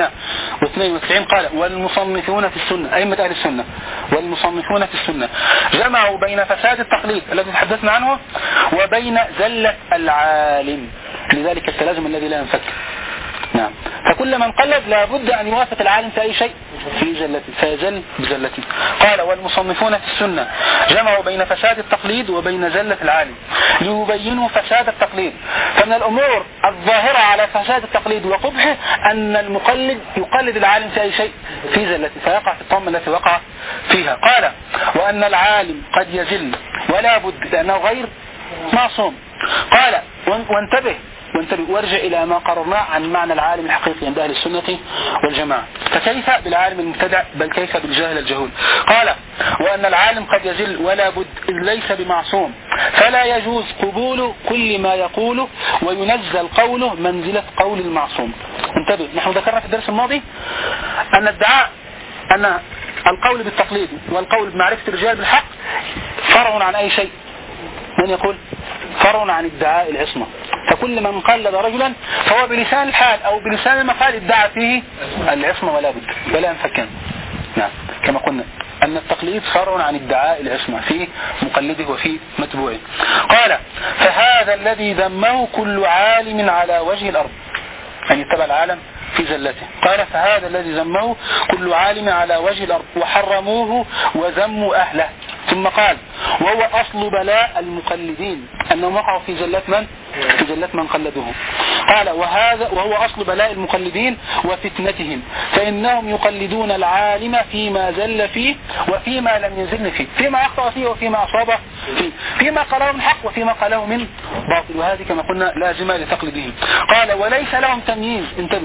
192 قال والمصنفون في السنة، أئمة أهل السنة والمصنفون في السنة جمعوا بين فساد التقليد الذي تحدثنا عنه وبين زلة العالم، لذلك التلازم الذي لا ينفك. نعم. فكل من قلد لابد أن يوافق العالم في أي شيء في زلته فيزل بزلته. قال والمصنفون في السنة جمعوا بين فساد التقليد وبين زلة العالم ليبينوا فساد التقليد. فمن الأمور الظاهرة على فساد التقليد وقبحه أن المقلد يقلد العالم في أي شيء في زلته فيقع في الطامة التي وقع فيها. قال وأن العالم قد يزل ولا بد لأنه غير معصوم. قال وانتبه وارجع إلى ما قررناه عن معنى العالم الحقيقي عند أهل السنة والجماعة، فكيف بالعالم المبتدع بل كيف بالجاهل الجهول. قال وأن العالم قد يزل ولا بد إذ ليس بمعصوم، فلا يجوز قبول كل ما يقوله وينزل قوله منزلة قول المعصوم. انتبه، نحن ذكرنا في الدرس الماضي أن الدعاء أن القول بالتقليد والقول بمعرفة الرجال بالحق فرع عن أي شيء. من يقول فرع عن ادعاء العصمة، فكل من قلد رجلا فهو بلسان الحال أو بلسان المقال ادعى فيه العصمة ولا بد ولا ينفكن. نعم. كما قلنا أن التقليد فرع عن ادعاء العصمة في مقلده وفي متبوعه. قال فهذا الذي ذمه كل عالم على وجه الأرض، أن يتبع العالم في زلته. قال فهذا الذي ذمه كل عالم على وجه الأرض وحرموه وذموا أهله. ثم قال وهو أصل بلاء المقلدين أنهم وقعوا في زلة من؟ في زلة من قلدوه. قال وهو أصل بلاء المقلدين وفتنتهم، فإنهم يقلدون العالم فيما زل فيه وفيما لم يزل فيه، فيما أخطأ فيه وفيما أصاب فيه، فيما قاله من حق وفيما قاله من باطل، وهذه كما قلنا لازمة لتقليدهم. قال وليس لهم تمييز.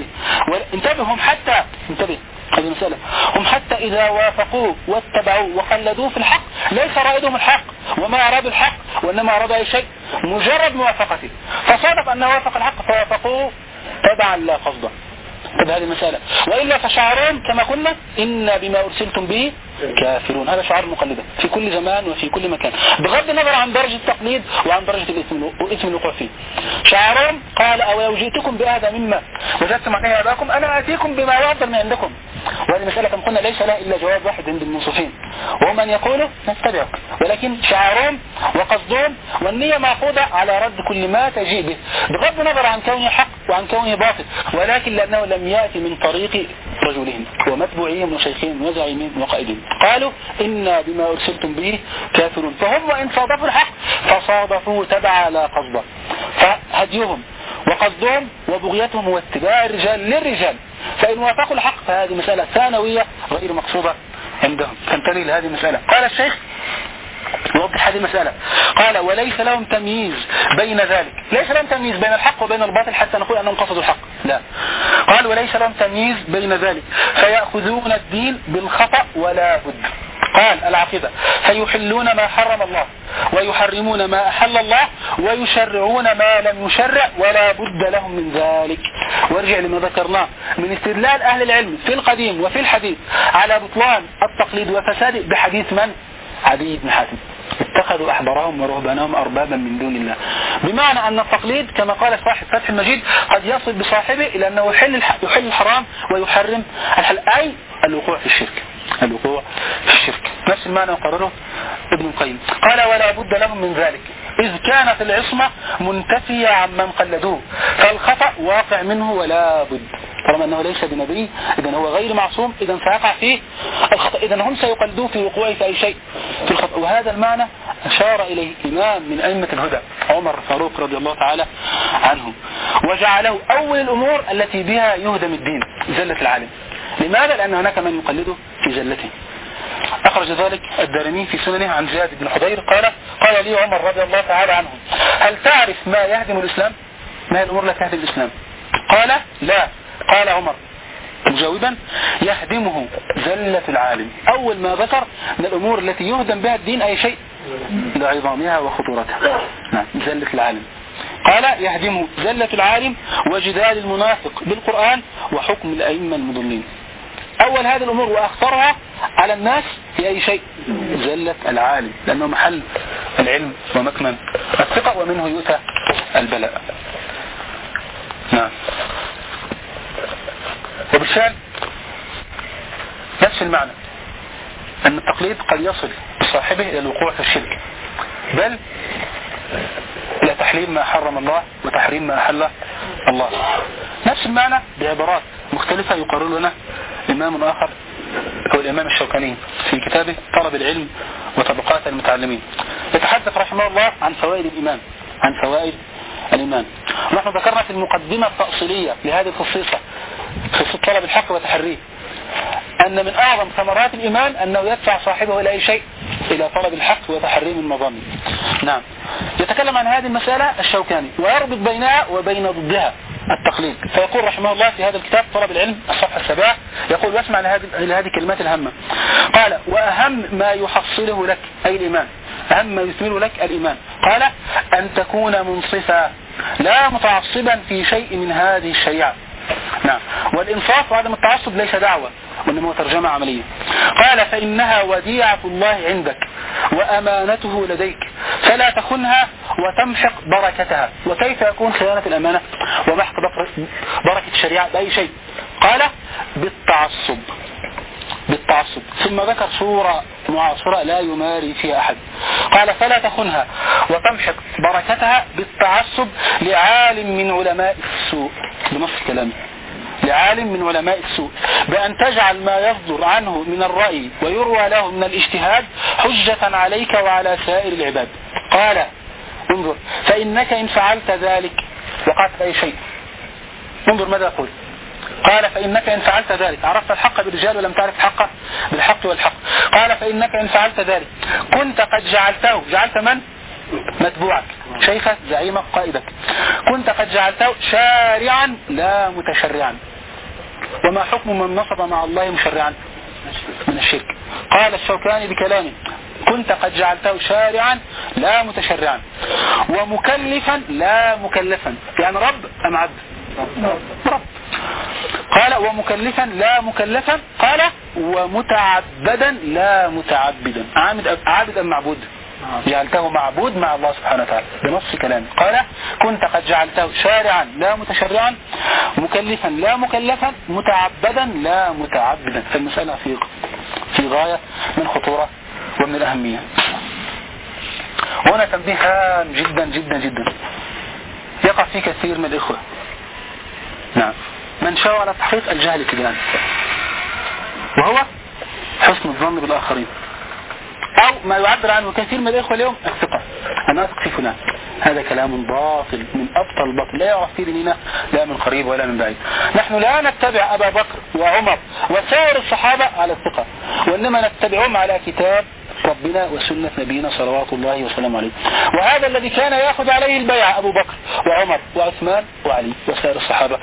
انتبه هم حتى هذه المسألة هم حتى إذا وافقوه واتبعوه وقلدوه في الحق ليس رائدهم الحق وما أرادوا الحق، وإنما أرادوا أي شيء مجرد موافقته، فصادف أنه وافق الحق فوافقوه تبعا لا قصدا. طب هذه المسألة. وإلا فشعارهم كما قلنا إن بما أرسلتم به كافرون، هذا شعار المقلدة في كل زمان وفي كل مكان بغض النظر عن درجة التقليد وعن درجة الإثم الوقوع فيه. شعارهم قال أو لو جئتكم بهذا مما وجدتم عليه آباءكم أنا آتيكم بما يفضل من عندكم. وهذه مسألة كما قلنا ليس لها إلا جواب واحد عند المنصفين وهم أن يقولوا نتبعك، ولكن شعارهم وقصدهم والنية معقودة على رد كل ما تجيء به بغض النظر عن كونه حق وعن كونه باطل، ولكن لأنه لم يأتي من طريق رجلهم ومتبوعيهم وشيخهم وزعيمهم وقائدهم. قالوا إنا بما أرسلتم به كافرون، فهم وإن صادفوا الحق فصادفوا تبع لا قصدا، فهديهم وقصدهم وبغيتهم هو اتباع الرجال للرجال، فإن وافقوا الحق فهذه مسألة ثانوية غير مقصودة عندهم، تنتهي لهذه المسألة. قال الشيخ يوضح هذه المسألة قال وليس لهم تمييز بين ذلك، ليس لهم تمييز بين الحق وبين الباطل حتى نقول أنهم قصدوا الحق، لا. قال وليس لهم تمييز بين ذلك فيأخذون الدين بالخطأ ولا بد. قال العقيدة فيحلون ما حرم الله ويحرمون ما أحل الله ويشرعون ما لم يشرع ولا بد لهم من ذلك. وارجع لما ذكرناه من استدلال أهل العلم في القديم وفي الحديث على بطلان التقليد وفساده بحديث من؟ عدي بن حاتم اتخذوا أحبارهم ورهبانهم أربابا من دون الله، بمعنى أن التقليد كما قال صاحب فتح المجيد قد يصل بصاحبه إلى أنه يحل الحرام ويحرم الحلال، أي الوقوع في الشرك، الوقوع في الشرك. نفس المعنى يقرره ابن القيم. قال ولا بد لهم من ذلك، إذ كانت العصمة منتفية عمن قلدوه، فالخطأ واقع منه ولا بد. طالما أنه ليس بنبي إذن هو غير معصوم، إذن سيقع فيه الخطأ، إذن هم سيقلدوه في وقوعه في أي شيء في الخطأ. وهذا المعنى أشار إليه إمام من أئمة الهدى عمر الفاروق رضي الله تعالى عنه، وجعله أول الأمور التي بها يهدم الدين زلة العالم. لماذا؟ لأن هناك من يقلده في زلته. أخرج ذلك الدارمي في سننه عن زياد بن حضير قال لي عمر رضي الله تعالى عنه: هل تعرف ما يهدم الإسلام؟ ما هي الأمور التي تهدم الإسلام؟ قال: لا. قال عمر مجاوبا: يهدمه زلة العالم. أول ما ذكر من الأمور التي يهدم بها الدين أي شيء لعظامها وخطورتها. نعم، زلة العالم. قال: يهدمه زلة العالم وجدال المنافق بالقرآن وحكم الأئمة المضلين. أول هذه الأمور وأخطرها على الناس في أي شيء؟ زلة العالم، لأنه محل العلم ومكمن الثقة ومنه يؤتى البلاء. نعم. وبالفعل نفس المعنى أن التقليد قد يصل بصاحبه إلى الوقوع في الشرك، بل إلى تحليل ما حرم الله وتحريم ما أحل الله. نفس المعنى بعبارات مختلفة يقرر لنا إمام آخر هو الإمام الشوكاني في كتابه طلب العلم وطبقات المتعلمين، يتحدث رحمه الله عن فوائد الإيمان، عن فوائد الإيمان. نحن ذكرنا في المقدمة التأصيلية لهذه الخصيصة، خصيصة طلب الحق وتحريه، أن من أعظم ثمرات الإيمان أنه يدفع صاحبه إلى أي شيء؟ إلى طلب الحق وتحريم المظالم. نعم. يتكلم عن هذه المسألة الشوكاني ويربط بينها وبين ضدها التقليد، فيقول رحمه الله في هذا الكتاب طلب العلم الصفحة 7، يقول: واسمع لهذه الكلمات الهامة. قال: وأهم ما يحصله لك أي الإيمان، أهم ما يثمر لك الإيمان، قال: أن تكون منصفا لا متعصبا في شيء من هذه الشريعة. نعم. والإنصاف وعدم التعصب ليس دعوة وإنما هو ترجمة عملية. قال: فإنها وديعة الله عندك وأمانته لديك فلا تخنها وتمحق بركتها. وكيف يكون خيانة الأمانة ومحق بركة الشريعة بأي شيء؟ قال: بالتعصب. ثم ذكر صورة معاصرة لا يماري فيها أحد. قال: فلا تخنها وتمحق بركتها بالتعصب لعالم من علماء السوء، بنص كلامه، لعالم من علماء السوء، بأن تجعل ما يصدر عنه من الرأي ويروى له من الاجتهاد حجة عليك وعلى سائر العباد. قال: انظر، فإنك إن فعلت ذلك وقعت في أي شيء. انظر ماذا يقول. قال: فإنك إن فعلت ذلك، عرفت الحق بالرجال ولم تعرف الحق بالحق والحق. قال: فإنك إن فعلت ذلك كنت قد جعلت من؟ متبوعك، شيخك، زعيمك، قائدك، كنت قد جعلته شارعا لا متشرعا. وما حكم من نصب مع الله مشرعا؟ من الشرك. قال الشوكاني بكلامه: كنت قد جعلته شارعا لا متشرعا، ومكلفا لا مكلفا، يعني رب أم عبد؟ رب. قال: ومكلفا لا مكلفا. قال: ومتعبدا لا متعبدا، عابد أم معبود؟ جعلته معبود مع الله سبحانه وتعالى بنص كلامه. قال: كنت قد جعلته شارعا لا متشرعا، مكلفا لا مكلفا، متعبدا لا متعبدا. فالمسألة في غاية من خطورة ومن الأهمية. وهنا تنبيه هام جدا جدا جدا يقع فيه كثير من الإخوة. نعم. من شاء على تحقيق الجهل ابتداء، وهو حسن الظن بالآخرين، أو ما يعبر عنه كثير من الإخوة اليوم الثقة، أنا أثق في فلان. هذا كلام باطل من أبطل الباطل، لا يعرف في ديننا لا من قريب ولا من بعيد. نحن لا نتبع أبا بكر وعمر وسائر الصحابة على الثقة، وإنما نتبعهم على كتاب ربنا وسنة نبينا صلوات الله وسلامه عليه. وهذا الذي كان يأخذ عليه البيع أبو بكر وعمر وعثمان وعلي وسائر الصحابة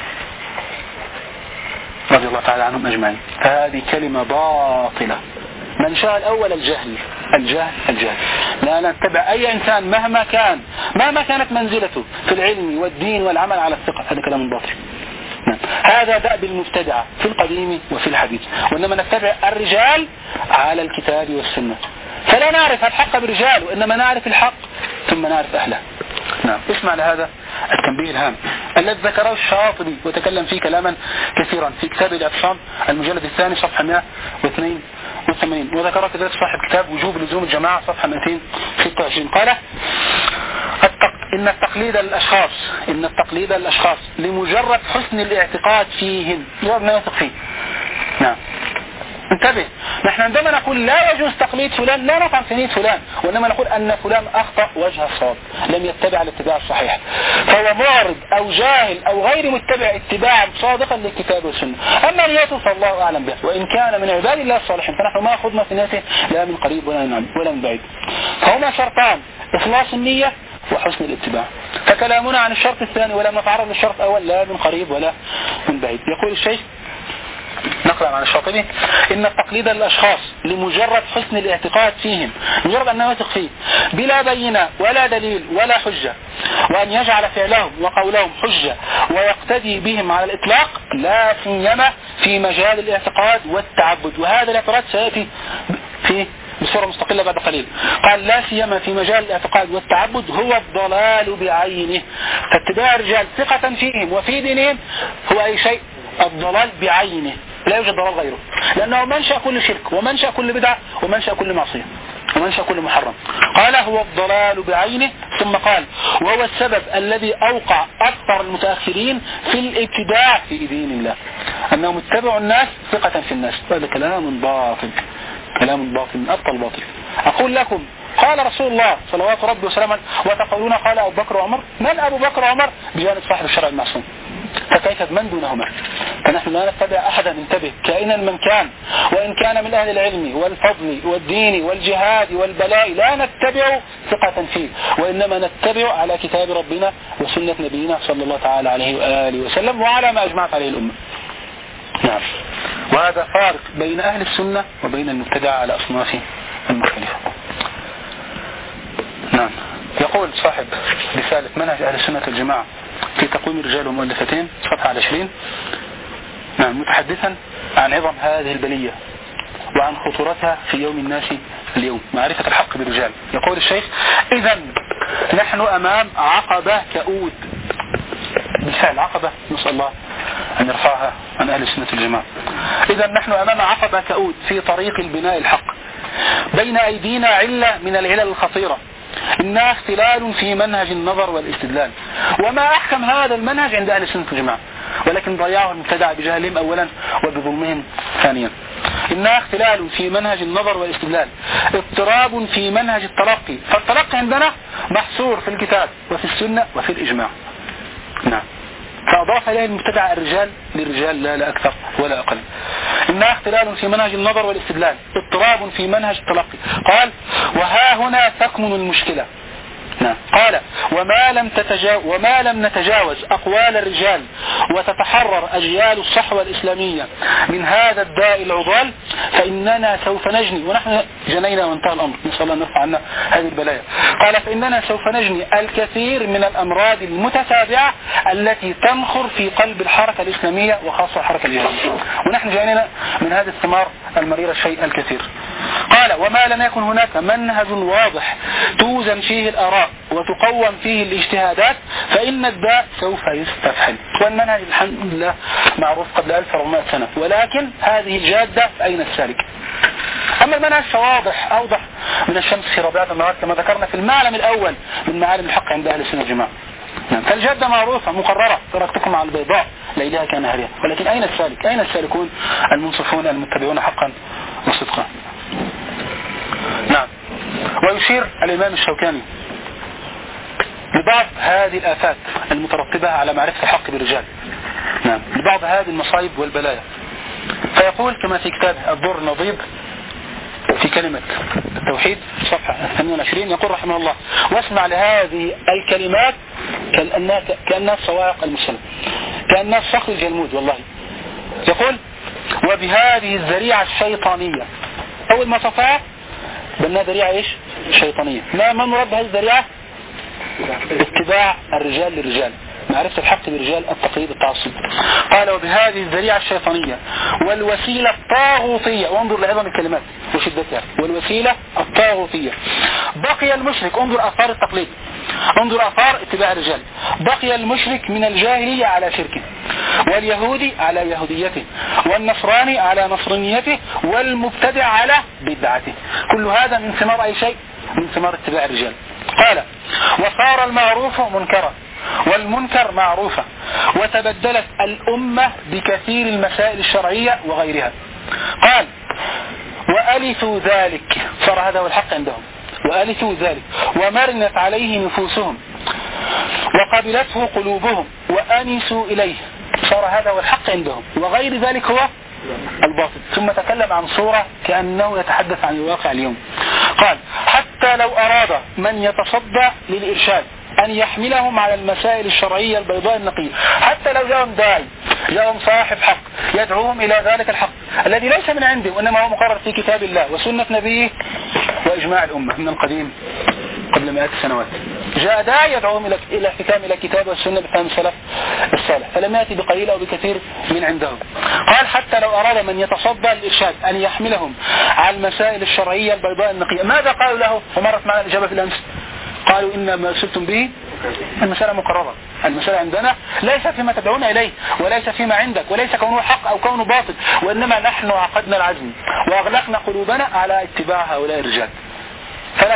رضي الله تعالى عنهم أجمعين. فهذه كلمة باطلة. من شاء الأول الجهل. لا نتبع أي إنسان مهما كانت منزلته في العلم والدين والعمل على الثقة. هذا كلام باطل. هذا دأب المبتدعة في القديم وفي الحديث، وإنما نتبع الرجال على الكتاب والسنة. فلا نعرف الحق بالرجال، وإنما نعرف الحق ثم نعرف أهله. نعم. اسمع لهذا التنبيه الهام الذي ذكره الشاطبي وتكلم فيه كلاما كثيرا في كتاب الاعتصام المجلد الثاني صفحة 182، وذكر كذلك صاحب كتاب وجوب لزوم الجماعة صفحة 226. قال إن التقليد الأشخاص لمجرد حسن الاعتقاد فيهم مجرد ما يثق فيه. نعم. انتبه، نحن عندما نقول لا يجوز تقليد فلان لا نطعن في نية فلان، وإنما نقول أن فلان أخطأ وجه الصواب، لم يتبع الاتباع الصحيح، فهو معرض أو جاهل أو غير متبع اتباعا صادقا للكتاب والسنة. أما نيته فالله أعلم به، وإن كان من عباد الله الصالحين فنحن ما أخذنا في نيته لا من قريب ولا من بعيد. فهما شرطان: إخلاص النية وحسن الاتباع. فكلامنا عن الشرط الثاني ولم نتعرض للشرط الأول لا من قريب ولا من بعيد. يقول الشيخ نقرأ عن الشاطبي: إن التقليد للأشخاص لمجرد حسن الاعتقاد فيهم، مجرد أنه يثق فيه بلا بينة ولا دليل ولا حجة، وأن يجعل فعلهم وقولهم حجة ويقتدي بهم على الإطلاق، لا سيما في مجال الاعتقاد والتعبد. وهذا الاعتراض سيأتي بصورة مستقلة بعد قليل. قال: لا سيما في مجال الاعتقاد والتعبد هو الضلال بعينه. فاتباع الرجال ثقة فيهم وفي دينهم هو أي شيء الضلال بعينه، لا يوجد ضلال غيره، لأنه منشأ كل شرك ومنشأ كل بدعة ومنشأ كل معصية ومنشأ كل محرم. قال: هو الضلال بعينه. ثم قال: وهو السبب الذي أوقع أكثر المتأخرين في الابتداع في دين الله، أنهم اتبعوا الناس ثقة في الناس. هذا كلام باطل من أبطل باطل. أقول لكم: قال رسول الله صلوات ربي وسلامه وتقولون قال أبو بكر وعمر. من أبو بكر وعمر بجانب صاحب الشرع المعصوم؟ فكيف من دونهما؟ فنحن لا نتبع أحدا، انتبه، كائنا من كان، وإن كان من أهل العلم والفضل والدين والجهاد والبلاء، لا نتبع ثقة فيه، وإنما نتبع على كتاب ربنا وسنة نبينا صلى الله تعالى عليه وآله وسلم وعلى ما أجمعت عليه الأمة. نعم. وهذا فارق بين أهل السنة وبين المبتدع على أصناف المختلفة. نعم. يقول صاحب رسالة منهج أهل السنة والجماعة في تقويم الرجال ومؤلفتين صفحة 20، نعم، متحدثا عن عظم هذه البلية وعن خطورتها في يوم الناس اليوم، معرفة الحق بالرجال. يقول الشيخ: إذن نحن أمام عقبة كؤود. بالفعل عقبة، نسأل الله أن يرفعها عن أهل السنة والجماعة. إذن نحن أمام عقبة كؤود في طريق البناء الحق. بين أيدينا علة من العلل الخطيرة، إنها اختلال في منهج النظر والاستدلال. وما أحكم هذا المنهج عند أهل السنة والجماعة، ولكن ضيعه المبتدع بجهلهم أولا وبظلمهم ثانيا. إنها اختلال في منهج النظر والاستدلال، اضطراب في منهج التلقي. فالتلقي عندنا محصور في الكتاب وفي السنة وفي الإجماع. نعم. فأضاف إليه المبتدع الرجال للرجال لا أكثر ولا أقل. إنها اختلال في منهج النظر والاستدلال، اضطراب في منهج التلقي. قال: وها هنا تكمن المشكلة. نعم. قال: وما لم نتجاوز أقوال الرجال وتتحرر أجيال الصحوة الإسلامية من هذا الداء العضال، فإننا سوف نجني، ونحن جنينا وانتهى الأمر، نسأل الله أن يرفع عنا هذه البلايا. قال: فإننا سوف نجني الكثير من الأمراض المتتابعة التي تنخر في قلب الحركة الإسلامية وخاصة الحركة الإيرانية، ونحن جنينا من هذه الثمار المريرة الشيء الكثير. قال: وما لم يكن هناك منهج واضح توزن فيه الآراء وتقوم فيه الاجتهادات فإن الداء سوف يستفحل. والمنهج الحمد لله معروف قبل 1400 سنة، ولكن هذه الجادة أين السالك؟ أما المنهج فواضح أوضح من الشمس في ربيعة النهار كما ذكرنا في المعلم الأول من معالم الحق عند أهل السنة والجماعة. فالجادة معروفة مقررة، تركتكم على البيضاء ليلها كنهارها، ولكن أين السالك؟ أين السالكون المنصفون المتبعون حقا وصدقا؟ نعم. ويشير الإمام الشوكاني لبعض هذه الآفات المترتبة على معرفة الحق بالرجال، نعم، لبعض هذه المصايب والبلايا، فيقول كما في كتاب الضر النضيد في كلمة التوحيد صفحة 28، يقول رحمه الله: واسمع لهذه الكلمات كأنها الصواعق المسلمة، كأنها الصخر الجلمود والله. يقول: وبهذه الذريعة الشيطانية، أول ما صفها بأنها ذريعة إيش؟ شيطانية. ما مراد هذه الذريعة؟ اتباع الرجال للرجال، معرفة الحق بالرجال، التقليد، التعصب. قال: وبهذه الذريعة الشيطانية والوسيلة الطاغوتية، وانظر لعظم الكلمات وشدتها، والوسيلة الطاغوتية. بقي المشرك، انظر آثار التقليد، انظر أثار اتباع الرجال. بقي المشرك من الجاهلية على شركه، واليهودي على يهوديته، والنصراني على نصرانيته، والمبتدع على بدعته. كل هذا من ثمار أي شيء؟ من ثمار اتباع الرجال. قال وصار المعروف منكرا والمنكر معروفا، وتبدلت الأمة بكثير المسائل الشرعية وغيرها. قال وألفوا ذلك، صار هذا هو الحق عندهم، وألفوا ذلك ومرنت عليه نفوسهم وقبلته قلوبهم وأنسوا إليه، صار هذا هو الحق عندهم، وغير ذلك هو الباطل. ثم تكلم عن صورة كأنه يتحدث عن الواقع اليوم. قال حتى لو أراد من يتصدى للإرشاد أن يحملهم على المسائل الشرعية البيضاء النقية، حتى لو جاءهم داعي، جاءهم صاحب حق يدعوهم إلى ذلك الحق الذي ليس من عنده وإنما هو مقرر في كتاب الله وسنة نبيه وإجماع الأمة من القديم قبل مئات السنوات، جاء داعي يدعوهم إلى احتكام إلى كتاب والسنة بفهم السلف الصالح، فلم يأتي بقليل أو بكثير من عندهم. قال حتى لو أراد من يتصدى الإرشاد أن يحملهم على المسائل الشرعية البيضاء النقية، ماذا قالوا له؟ ومرت معنا الإجابة في الأمس، قالوا إن ما أرسلتم به المسألة مقررة، المسألة عندنا ليس فيما تدعون إليه وليس فيما عندك وليس كونه حق أو كونه باطل، وإنما نحن عقدنا العزم وأغلقنا قلوبنا على اتباع هؤلاء الرجال، فلا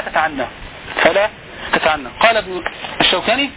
تتعنى. قال ابن الشوكاني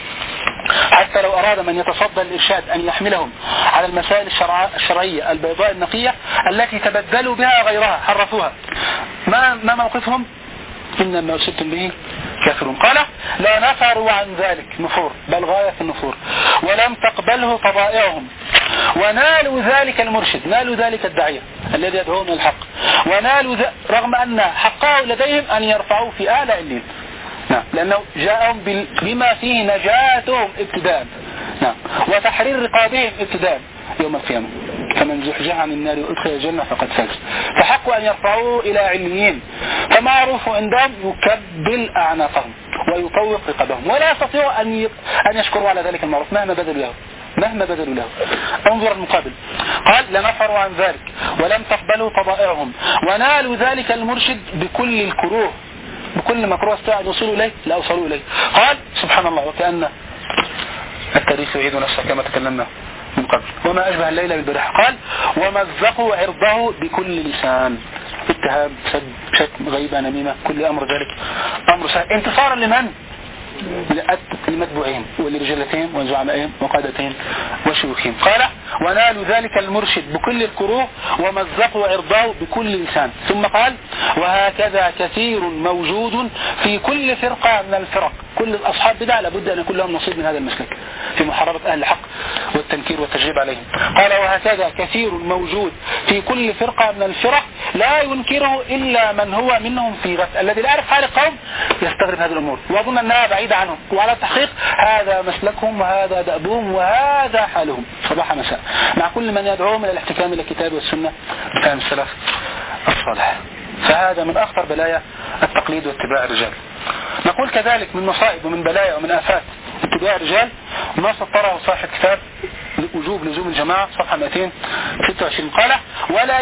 حتى لو أراد من يتصدى الإرشاد أن يحملهم على المسائل الشرعية البيضاء النقية التي تبدلوا بها غيرها حرفوها، ما موقفهم؟ إنما أرسلتم به كافرون. قال لا نفروا عن ذلك نفور، بل غاية النفور، ولم تقبله طبائعهم، ونالوا ذلك المرشد، نالوا ذلك الداعية الذي يدعوهم الحق، ونالوا رغم أن حقه لديهم أن يرفعوا في أعلى علين، نعم، لأنه جاءهم بما فيه نجاتهم ابتداء، نعم، وتحرير رقابهم ابتداء يوم القيامة، فمن زحزح عن النار وادخل الجنة فقد فاز، فحقوا أن يرفعوه إلى عليين، فمعروف عندهم يكبل أعناقهم ويطوق رقابهم، ولا يستطيعوا أن يشكروا على ذلك المعروف مهما بذلوا له. انظر المقابل، قال لنفروا عن ذلك ولم تقبلوا طبائعهم، ونالوا ذلك المرشد بكل الكروه، بكل مكروه استطاعوا يوصلوا إليه لا أوصلوا إليه. قال سبحان الله وكأن التاريخ يعيد نفسه كما تكلمنا من قبل، وما أشبه الليل بالبارحة. قال ومزقوا عرضه بكل لسان، اتهام، سب، شتم، غيبة، نميمة، كل أمر ذلك أمر سهل، انتصارا لمن؟ لمتبوعين ولرجالتهم وزعمائهم وقادتهم وشيوخهم. قال ونالوا ذلك المرشد بكل الكروه ومزقوا عرضه بكل لسان. ثم قال وهكذا كثير موجود في كل فرقة من الفرق، كل الأصحاب بدع لابد أن يكون لهم نصيب من هذا المسلك في محاربة أهل الحق والتنكير والتجريب عليهم. قال وهكذا كثير موجود في كل فرقة من الفرق لا ينكره إلا من هو منهم في غفلة، الذي لا يعرف حال القوم يستغرب هذه الأمور وأظن أنها بعيدة عنهم، وعلى التحقيق هذا مسلكهم وهذا دأبهم وهذا حالهم صباح مساء مع كل من يدعوهم إلى الاحتكام إلى الكتاب والسنة بفهم السلف الصالح. فهذا من أخطر بلايا التقليد واتباع الرجال. نقول كذلك من مصائب ومن بلايا ومن آفات اتباع الرجال ما سطره صاحب كتاب وجوب لزوم الجماعة صفحة 226. قال ولا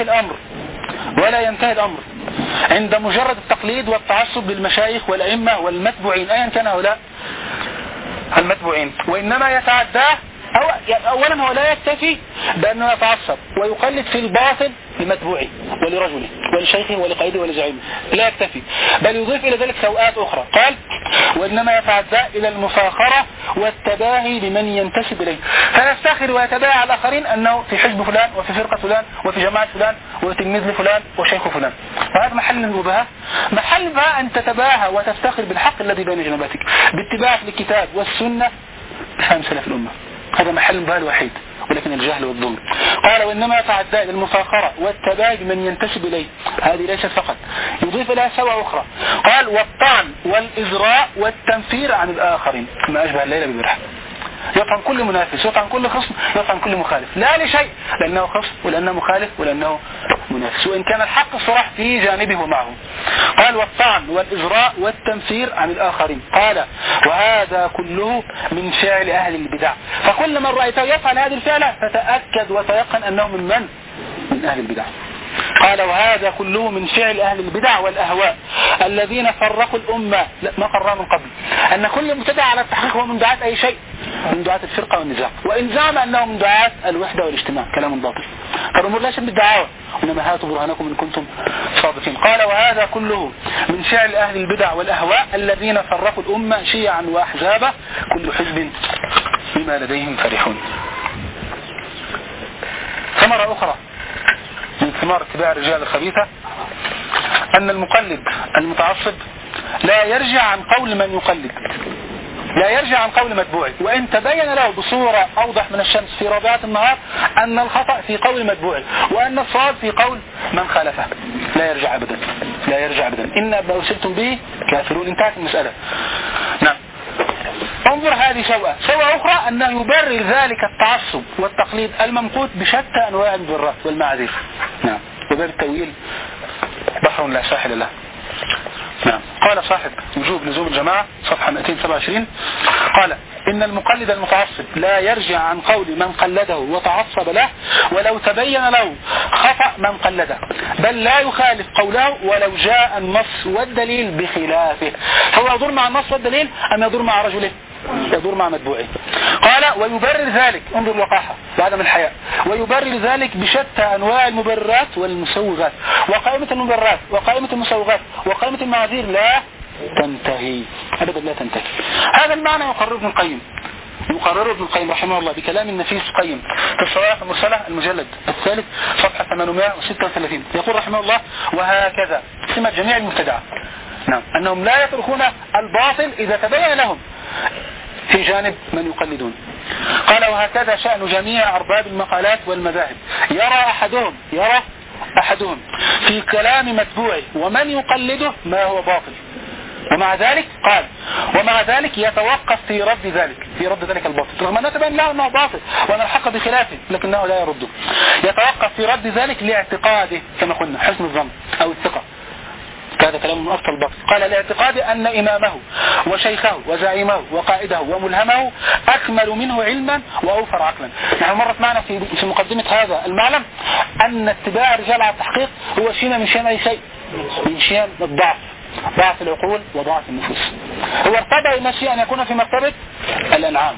ينتهي الأمر عند مجرد التقليد والتعصب للمشايخ والأئمة والمتبوعين أيا كان هؤلاء المتبوعين، وإنما يتعداه. أولا هو لا يكتفي بأنه يتعصب ويقلد في الباطل لمتبوعه ولرجله ولشيخه ولقائده ولزعيمه، لا يكتفي بل يضيف إلى ذلك سوءات أخرى. قال وإنما يتعدى إلى المفاخرة والتباهي بمن ينتسب إليه، فيفتخر ويتباهى على الآخرين أنه في حزب فلان وفي فرقة فلان وفي جماعة فلان وتلميذ لفلان وشيخ فلان، وهذا محل المباهاة. محل بها أن تتباهى وتفتخر بالحق الذي بين جنباتك باتباعك للكتاب والسنة بفهم سلف الأمة، هذا محل المباهاة الوحيد، ولكن الجهل والظلم. قال وإنما يتعدى إلى المفاخرة والتباهي بمن ينتسب إليه، هذه ليست فقط، يضيف إليها سوء أخرى. قال والطعن والإزراء والتنفير عن الآخرين ما أشبه الليلة بالبارحة، يطعن كل منافس، يطعن كل خصم، يطعن كل مخالف، لا لشيء لأنه خصم ولأنه مخالف ولأنه منافس، وإن كان الحق الصراح في جانبه ومعه. قال والطعن والإزراء والتنفير عن الآخرين. قال وهذا كله من فعل أهل البدع، فكل من رأيته يفعل هذه الفعلة فتأكد وتيقن أنه من أهل البدع. قال وهذا كله من فعل أهل البدع والأهواء الذين فرقوا الأمة. لا، ما قرروا من قبل أن كل مبتدع على التحقيق هو من دعاة أي شيء، من دعاة الفرقة والنزاع، وإن زعم أنه من دعاة الوحدة والاجتماع كلام باطل. فالأمور ليست بالدعاوى، إنما هاتوا برهانكم إن كنتم صادقين. قال وهذا كله من فعل أهل البدع والأهواء الذين فرقوا الأمة شيعا وأحزابا كل حزب بما لديهم فرحون. ثمرة أخرى من ثمار اتباع الرجال الخبيثة أن المقلد المتعصب لا يرجع عن قول من يقلد، لا يرجع عن قول متبوعه، وإن تبين له بصورة أوضح من الشمس في رابعة النهار أن الخطأ في قول متبوعه وأن الصواب في قول من خالفه، لا يرجع أبدا، لا يرجع أبدا. إن ما أرسلتم به كافرون. انتهت المسألة. نعم. انظر هذه سوءة أخرى أنه يبرر ذلك التعصب والتقليد الممقوت بشتى أنواع المبررات والمعاذير. نعم. وباب التأويل بحر لا ساحل له. نعم. قال صاحب وجوب لزوم الجماعة صفحة 227 قال إن المقلد المتعصب لا يرجع عن قول من قلده وتعصب له ولو تبين له خطأ من قلده، بل لا يخالف قوله ولو جاء النص والدليل بخلافه. هو يدور مع النص والدليل أم يدور مع رجله؟ يدور مع متبوعه. قال ويبرر ذلك، انظر الوقاحة بعدم الحياء، ويبرر ذلك بشتى أنواع المبررات والمسوغات، وقائمة المبررات وقائمة المسوغات وقائمة المعاذير لا تنتهي أبدا، لا تنتهي. هذا المعنى يقرر ابن القيم، يقرر ابن القيم رحمه الله بكلام النفيس قيم في الصواعق المرسلة المجلد الثالث صفحة 836. يقول رحمه الله وهكذا سمة جميع المبتدعة، نعم، أنهم لا يتركون الباطل إذا تبين لهم في جانب من يقلدون. قال وهكذا شأن جميع أرباب المقالات والمذاهب، يرى أحدهم في كلام متبوعه ومن يقلده ما هو باطل، ومع ذلك يتوقف في رد ذلك الباطل، رغم أنه تبين له أنه باطل وأن الحق بخلافه، لكنه لا يرده. يتوقف في رد ذلك لاعتقاده كما قلنا حسن الظن أو الثقة. هذا كلام من أصل الباطل. قال الاعتقاد أن إمامه وشيخه وزعيمه وقائده وملهمه أكمل منه علما وأوفر عقلا. نحن مرت معنا في مقدمة هذا المعلم أن اتباع الرجال على التحقيق هو شيء من شيء أي شيء، من شيء ضعف العقول وضعف النفوس. هو ارتضى المشي أن يكون في مرتبة الأنعام،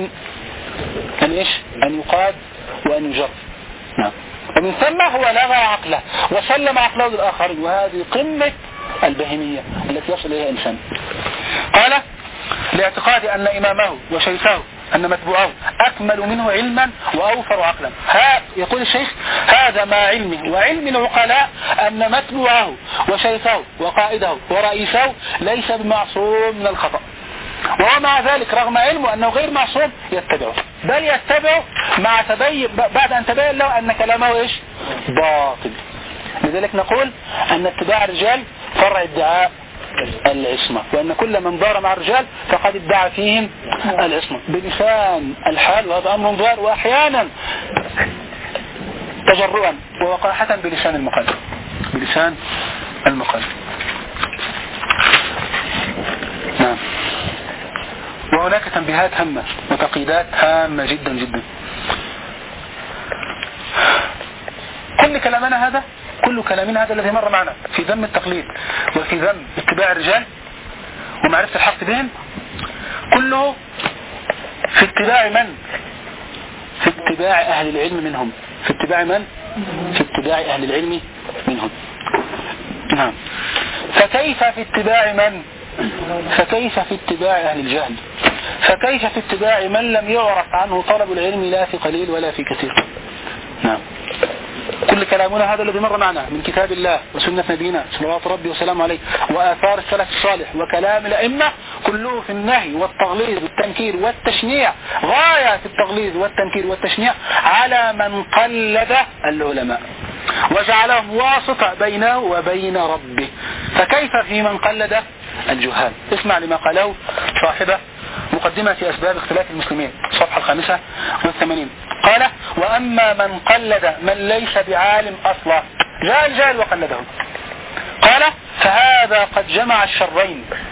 أن يقاد وأن يجر. نعم. ومن ثم هو لغى عقله وسلم عقله للآخرين، وهذه قمة البهيمية التي يصل إليها إنسان. قال لاعتقاد أن إمامه وشيخه أن متبوعه أكمل منه علما وأوفر عقلا. يقول الشيخ هذا مع علمه وعلم العقلاء أن متبوعه وشيخه وقائده ورئيسه ليس بمعصوم من الخطأ، وهو مع ذلك رغم علمه أنه غير معصوم يتبعه، بل يتبعه بعد أن تبين له أن كلامه باطل. لذلك نقول أن اتباع الرجال فرع ادعاء العصمة، وأن كل من دار مع الرجال فقد ادعى فيهم العصمة بلسان الحال، وهذا أمر ظاهر، وأحيانا تجرؤا ووقاحة بلسان المقال. نعم. وهناك تنبيهات هامة وتقييدات هامة جدا جدا. كل كلامنا هذا الذي مر معنا في ذم التقليد وفي ذم اتباع الرجال ومعرفة الحق بهم كله في اتباع من؟ في اتباع أهل العلم منهم. في اتباع من؟ في اتباع أهل العلم منهم. نعم. فكيف في اتباع من؟ فكيف في اتباع أهل الجهل؟ فكيف في اتباع من لم يعرف عنه طلب العلم لا في قليل ولا في كثير؟ نعم. كل كلامنا هذا الذي مر معنا من كتاب الله وسنة نبينا صلوات ربي وسلام عليه وآثار السلف الصالح وكلام الأئمة كله في النهي والتغليظ والتنكير والتشنيع، غاية في التغليظ والتنكير والتشنيع على من قلد العلماء وجعلهم واسطة بينه وبين ربه. فكيف في من قلد الجهال؟ اسمع لما قاله صاحبه مقدمة أسباب اختلاف المسلمين صفحة 85. قال وأما من قلد من ليس بعالم أصلا جاء الجاهل وقلده، قال فهذا قد جمع الشرين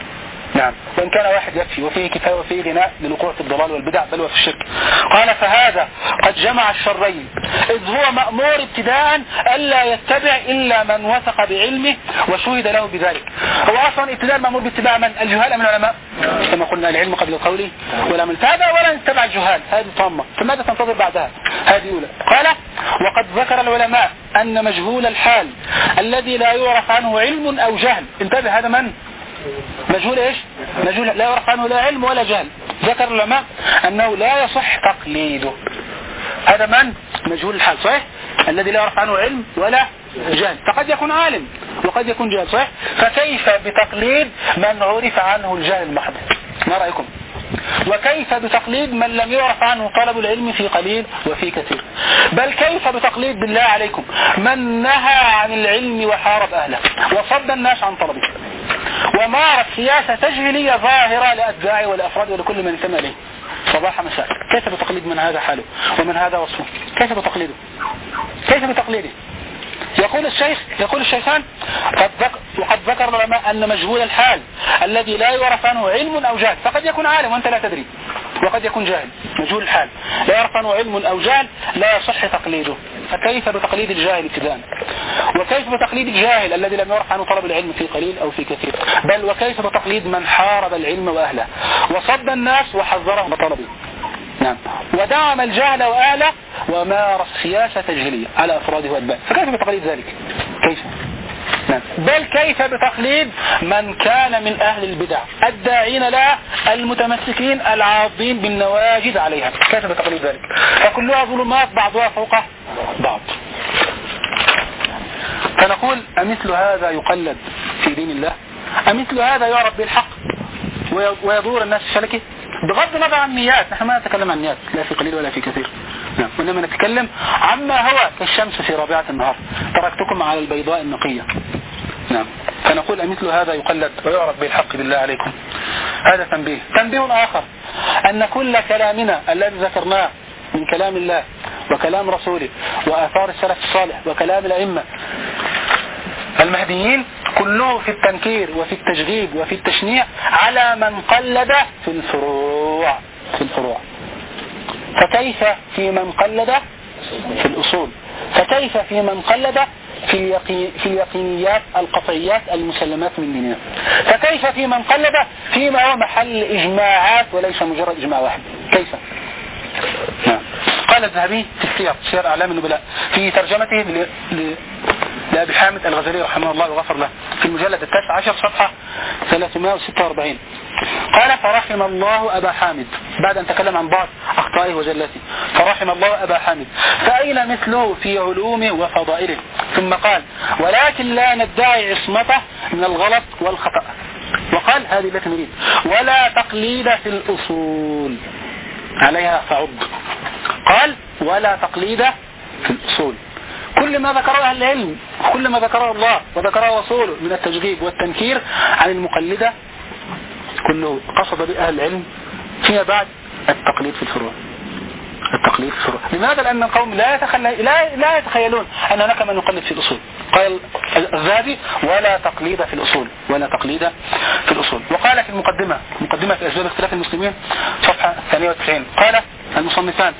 نعم، وإن كان واحد يكفي وفيه كفاية وفيه غناء للوقوع في الضلال والبدع بل وفي الشرك. قال فهذا قد جمع الشرين، إذ هو مأمور ابتداء ألا يتبع إلا من وثق بعلمه وشهد له بذلك. هو أصلا ابتداء مأمور باتباع من؟ الجهال من العلماء، كما قلنا العلم قبل القول والعمل، فهذا ولا نتبع الجهال، هذه طامة، فماذا تنتظر بعدها؟ هذه أولى. قال وقد ذكر العلماء أن مجهول الحال الذي لا يعرف عنه علم أو جهل، انتبه هذا من؟ مجهول ايش؟ مجهول لا يعرف عنه لا علم ولا جهل، ذكر العلماء أنه لا يصح تقليده. هذا من؟ مجهول الحال، صحيح؟ الذي لا يعرف عنه علم ولا جهل، فقد يكون عالم وقد يكون جهل، صحيح؟ فكيف بتقليد من عرف عنه الجهل المحض؟ ما رأيكم؟ وكيف بتقليد من لم يعرف عنه طلب العلم في قليل وفي كثير؟ بل كيف بتقليد بالله عليكم من نهى عن العلم وحارب أهله وصد الناس عن طلبه ومارس سياسة تجهيلية ظاهرة لأتباعه ولأفراد ولكل من انتمى إليه صباح مساء؟ كيف بتقليد من هذا حاله ومن هذا وصفه؟ كيف بتقليده؟ كيف بتقليده؟ يقول الشيخان وقد ذكر العلماء أن مجهول الحال الذي لا يعرف عنه علم أو جهل، فقد يكون عالم وأنت لا تدري، وقد يكون جاهل. مجهول الحال لا يعرف عنه علم أو جهل لا يصح تقليده، فكيف بتقليد الجاهل ابتداء؟ وكيف بتقليد الجاهل الذي لم يعرف عنه طلب العلم في قليل أو في كثير؟ بل وكيف بتقليد من حارب العلم وأهله وصد الناس وحذرهم بطلبه؟ نعم، ودعم الجهل وأهله ومارس سياسة تجهيلية على أفراده وأتباعه، فكيف بتقليد ذلك؟ كيف؟ نعم. بل كيف بتقليد من كان من أهل البدع الداعين لها المتمسكين العاضين بالنواجذ عليها؟ كيف بتقليد ذلك؟ فكلها ظلمات بعضها فوق بعض. فنقول أمثل هذا يقلد في دين الله؟ أمثل هذا يعرف بالحق ويدور الناس في شلكه؟ بغض النظر عن النيات، نحن ما نتكلم عن النيات لا في قليل ولا في كثير، نعم، وإنما نتكلم عما هو كالشمس في رابعة النهار، تركتكم على البيضاء النقية. نعم، فنقول أمثل هذا يقلد ويعرف بالحق بالله عليكم. هذا تنبيه آخر، أن كل كلامنا الذي ذكرناه من كلام الله وكلام رسوله وآثار السلف الصالح وكلام الأئمة المهديين كله في التنكير وفي التجغيب وفي التشنيع على من قلد في الفروع. فكيف في من قلد في الأصول؟ فكيف في من قلد في اليقينيات القطعيات المسلمات من ديننا؟ فكيف في من قلد فيما هو محل إجماعات وليس مجرد إجماع واحد؟ كيف؟ نعم. قال الذهبي في سير أعلام النبلاء في ترجمته لأبي حامد الغزالي رحمه الله وغفر له في المجلد 19 صفحة 346، قال فرحم الله أبا حامد بعد أن تكلم عن بعض أخطائه وزلاته، فرحم الله أبا حامد فأين مثله في علومه وفضائله؟ ثم قال ولكن لا ندعي عصمته من الغلط والخطأ، وقال هذه التي نريد ولا تقليد في الأصول عليها فعض. قال ولا تقليد في الأصول، كل ما ذكره أهل العلم كل ما ذكره الله وذكره رسوله من التجغيب والتنكير عن المقلدة كله قصد بأهل العلم فيما بعد التقليد في الفروع. لماذا؟ لأن القوم لا يتخيلون أن هناك من يقلد في الأصول. قال الذهبي ولا تقليد في الأصول. وقال في مقدمة في أسباب اختلاف المسلمين صفحة 92 قال المصنفان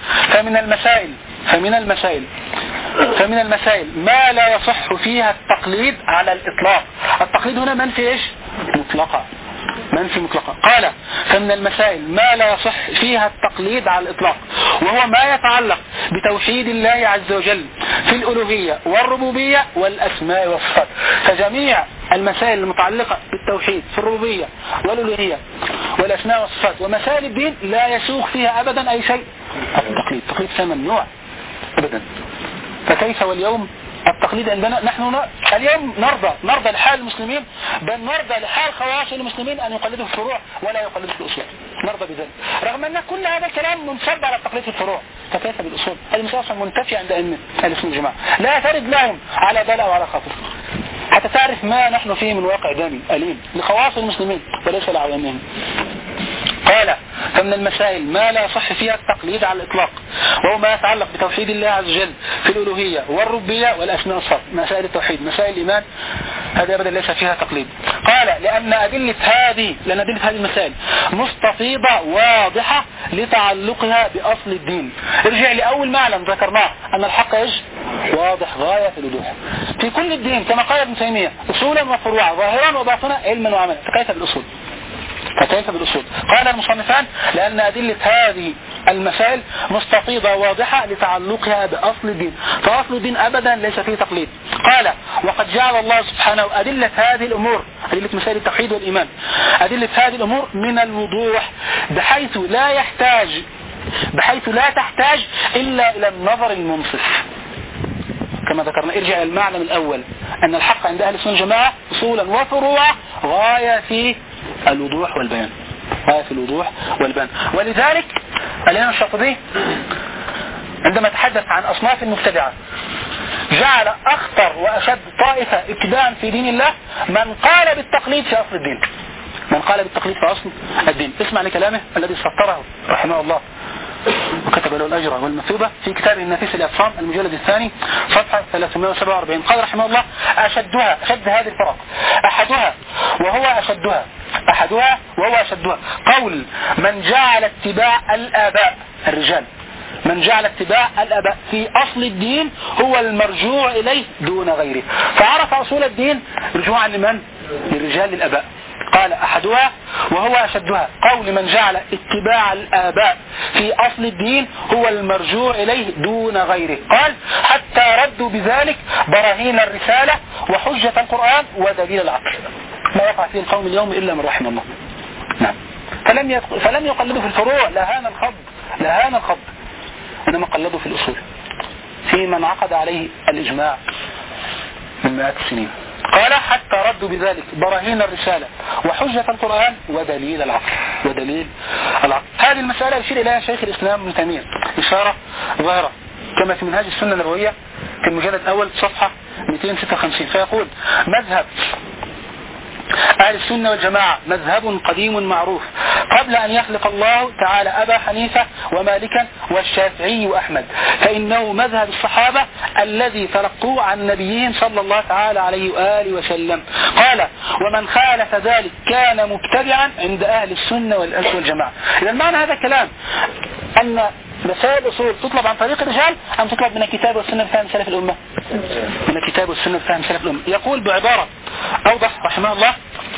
فمن المسائل ما لا يصح فيها التقليد على الإطلاق. التقليد هنا منفي إيش؟ مطلقة. قال فمن المسائل ما لا يصح فيها التقليد على الإطلاق، وهو ما يتعلق بتوحيد الله عز وجل في الألوهية والربوبية والأسماء والصفات. فجميع المسائل المتعلقة بالتوحيد في الربوبية والألوهية والأسماء والصفات ومسائل الدين لا يسوق فيها أبدا أي شيء التقليد فيها ممنوع أبدا. فكيف واليوم التقليد عندنا؟ نحن اليوم نرضى لحال المسلمين، بل نرضى لحال خواص المسلمين أن يقلدوا في الفروع ولا يقلدوا في الأصول، نرضى بذلك رغم أن كل هذا الكلام منصب على التقليد في الفروع. فكيف بالأصول؟ المسألة أصلا منتفية عند أئمة أهل السنة والجماعة، لا ترد لهم على بال أو على خاطر، حتى تعرف ما نحن فيه من واقع دامي أليم لخواص المسلمين وليس لعوامهم. قال فمن المسائل ما لا يصح فيها التقليد على الإطلاق، وهو ما يتعلق بتوحيد الله عز وجل في الألوهية والربوبية والأسماء والصفات. مسائل التوحيد، مسائل الإيمان، هذه أبدا ليس فيها تقليد. قال لأن أدلة هذه المسائل مستفيضة واضحة لتعلقها بأصل الدين. ارجع لأول معلم ذكرناه أن الحق واضح غاية في الوضوح في كل الدين، كما قال ابن تيمية: أصولا وفروعا، ظاهرا وباطنا، علما وعملا. فكيف بالأصول؟ قال المصنفان: لأن أدلة هذه المسائل مستفيضة واضحة لتعلقها بأصل الدين، فأصل الدين أبدا ليس فيه تقليد. قال: وقد جعل الله سبحانه أدلة هذه الأمور، أدلة مسائل التوحيد والإيمان، أدلة هذه الأمور من الوضوح بحيث لا تحتاج إلا إلى النظر المنصف. كما ذكرنا، ارجع المعلم الأول أن الحق عند أهل السنة والجماعة أصولا وفروعا غاية في الوضوح والبيان. ولذلك الإمام الشاطبي عندما تحدث عن أصناف المبتدعة جعل أخطر وأشد طائفة ابتداء في دين الله من قال بالتقليد في أصل الدين. اسمع لكلامه الذي سطره رحمه الله وكتب له الأجر والمثوبة في كتابه النفيس الأفهام المجلد الثاني صفحة 347. قال رحمه الله: أشد هذه الفرق أحدها وهو أشدها قول من جعل اتباع الآباء الرجال، في أصل الدين هو المرجوع إليه دون غيره. فعرف أصول الدين رجوعا لمن؟ للرجال، للآباء. قال: أحدها وهو أشدها قول من جعل اتباع الآباء في أصل الدين هو المرجوع إليه دون غيره. قال: حتى ردوا بذلك براهين الرسالة وحجة القرآن ودليل العقل، ما يقع فيه القوم اليوم إلا من رحم الله. نعم. فلم يقلدوا في الفروع لهان الخض، إنما قلدوا في الأصول، في من عقد عليه الإجماع من مئات السنين. قال: حتى ردوا بذلك براهين الرسالة وحجة القرآن ودليل العقل. هذه المسألة يشير إليها شيخ الإسلام ابن تيمية إشارة ظاهرة كما في منهاج السنة النبوية في المجلد الأول صفحة 256، فيقول: مذهب أهل السنة والجماعة مذهب قديم معروف قبل أن يخلق الله تعالى أبا حنيفة ومالكا والشافعي وأحمد، فإنه مذهب الصحابة الذي تلقوه عن نبيهم صلى الله تعالى عليه وآله وسلم. قال: ومن خالف ذلك كان مبتدعا عند أهل السنة والجماعة. إذا معنى هذا الكلام أن مسائل الأصول تطلب عن طريق الرجال أم تطلب من الكتاب والسنة بفهم سلف الأمة؟ من الكتاب والسنة بفهم سلف الأمة. يقول بعبارة أوضح رحمه الله،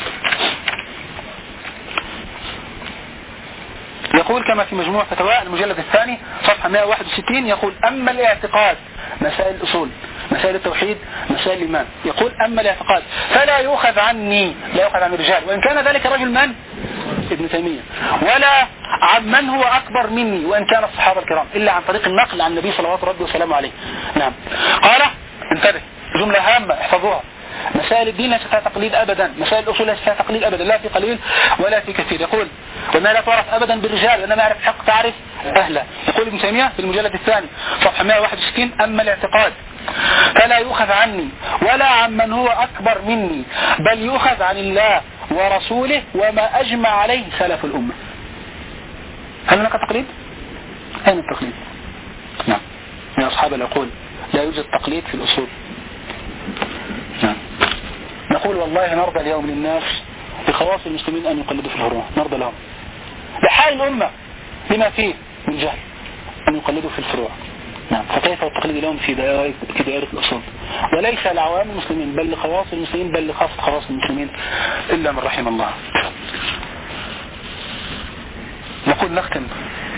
يقول كما في مجموع فتاوى المجلد الثاني صفحة 161، يقول: أما الاعتقاد مسائل الأصول، مسائل التوحيد، مسائل الإيمان، يقول: أما الاعتقاد فلا يؤخذ عني، لا يؤخذ عن الرجال، وإن كان ذلك رجل من؟ ابن تيمية، ولا عن من هو أكبر مني وإن كان الصحابة الكرام، إلا عن طريق النقل عن النبي صلوات ربي وسلامه عليه. نعم. قال: انتبه، جملة هامة احفظوها: مسائل الدين ليس فيها تقليد أبدا، مسائل الأصول ليس فيها تقليد أبدا، لا في قليل ولا في كثير. يقول: وأنها لا تعرف أبدا بالرجال، وأنما يعرف حق تعرف أهله. يقول ابن تيمية في المجلد الثاني صفحة 161: أما الاعتقاد فلا يؤخذ عني ولا عن من هو أكبر مني، بل يؤخذ عن الله ورسوله وما أجمع عليه سلف الأمة. هل هناك تقليد؟ أين التقليد؟ نعم. من أصحاب العقول لا يوجد تقليد في الأصول. نعم. نقول: والله نرضى اليوم للناس بخواص المسلمين أن يقلدوا في الفروع، نرضى لهم لحال الأمة لما فيه من جهل أن يقلدوا في الفروع. نعم. فكيف التقليد اليوم في دائرة الأصول، وليس لعوام المسلمين بل لخواص المسلمين، بل لخاصة خواص المسلمين إلا من رحم الله. نقول نختم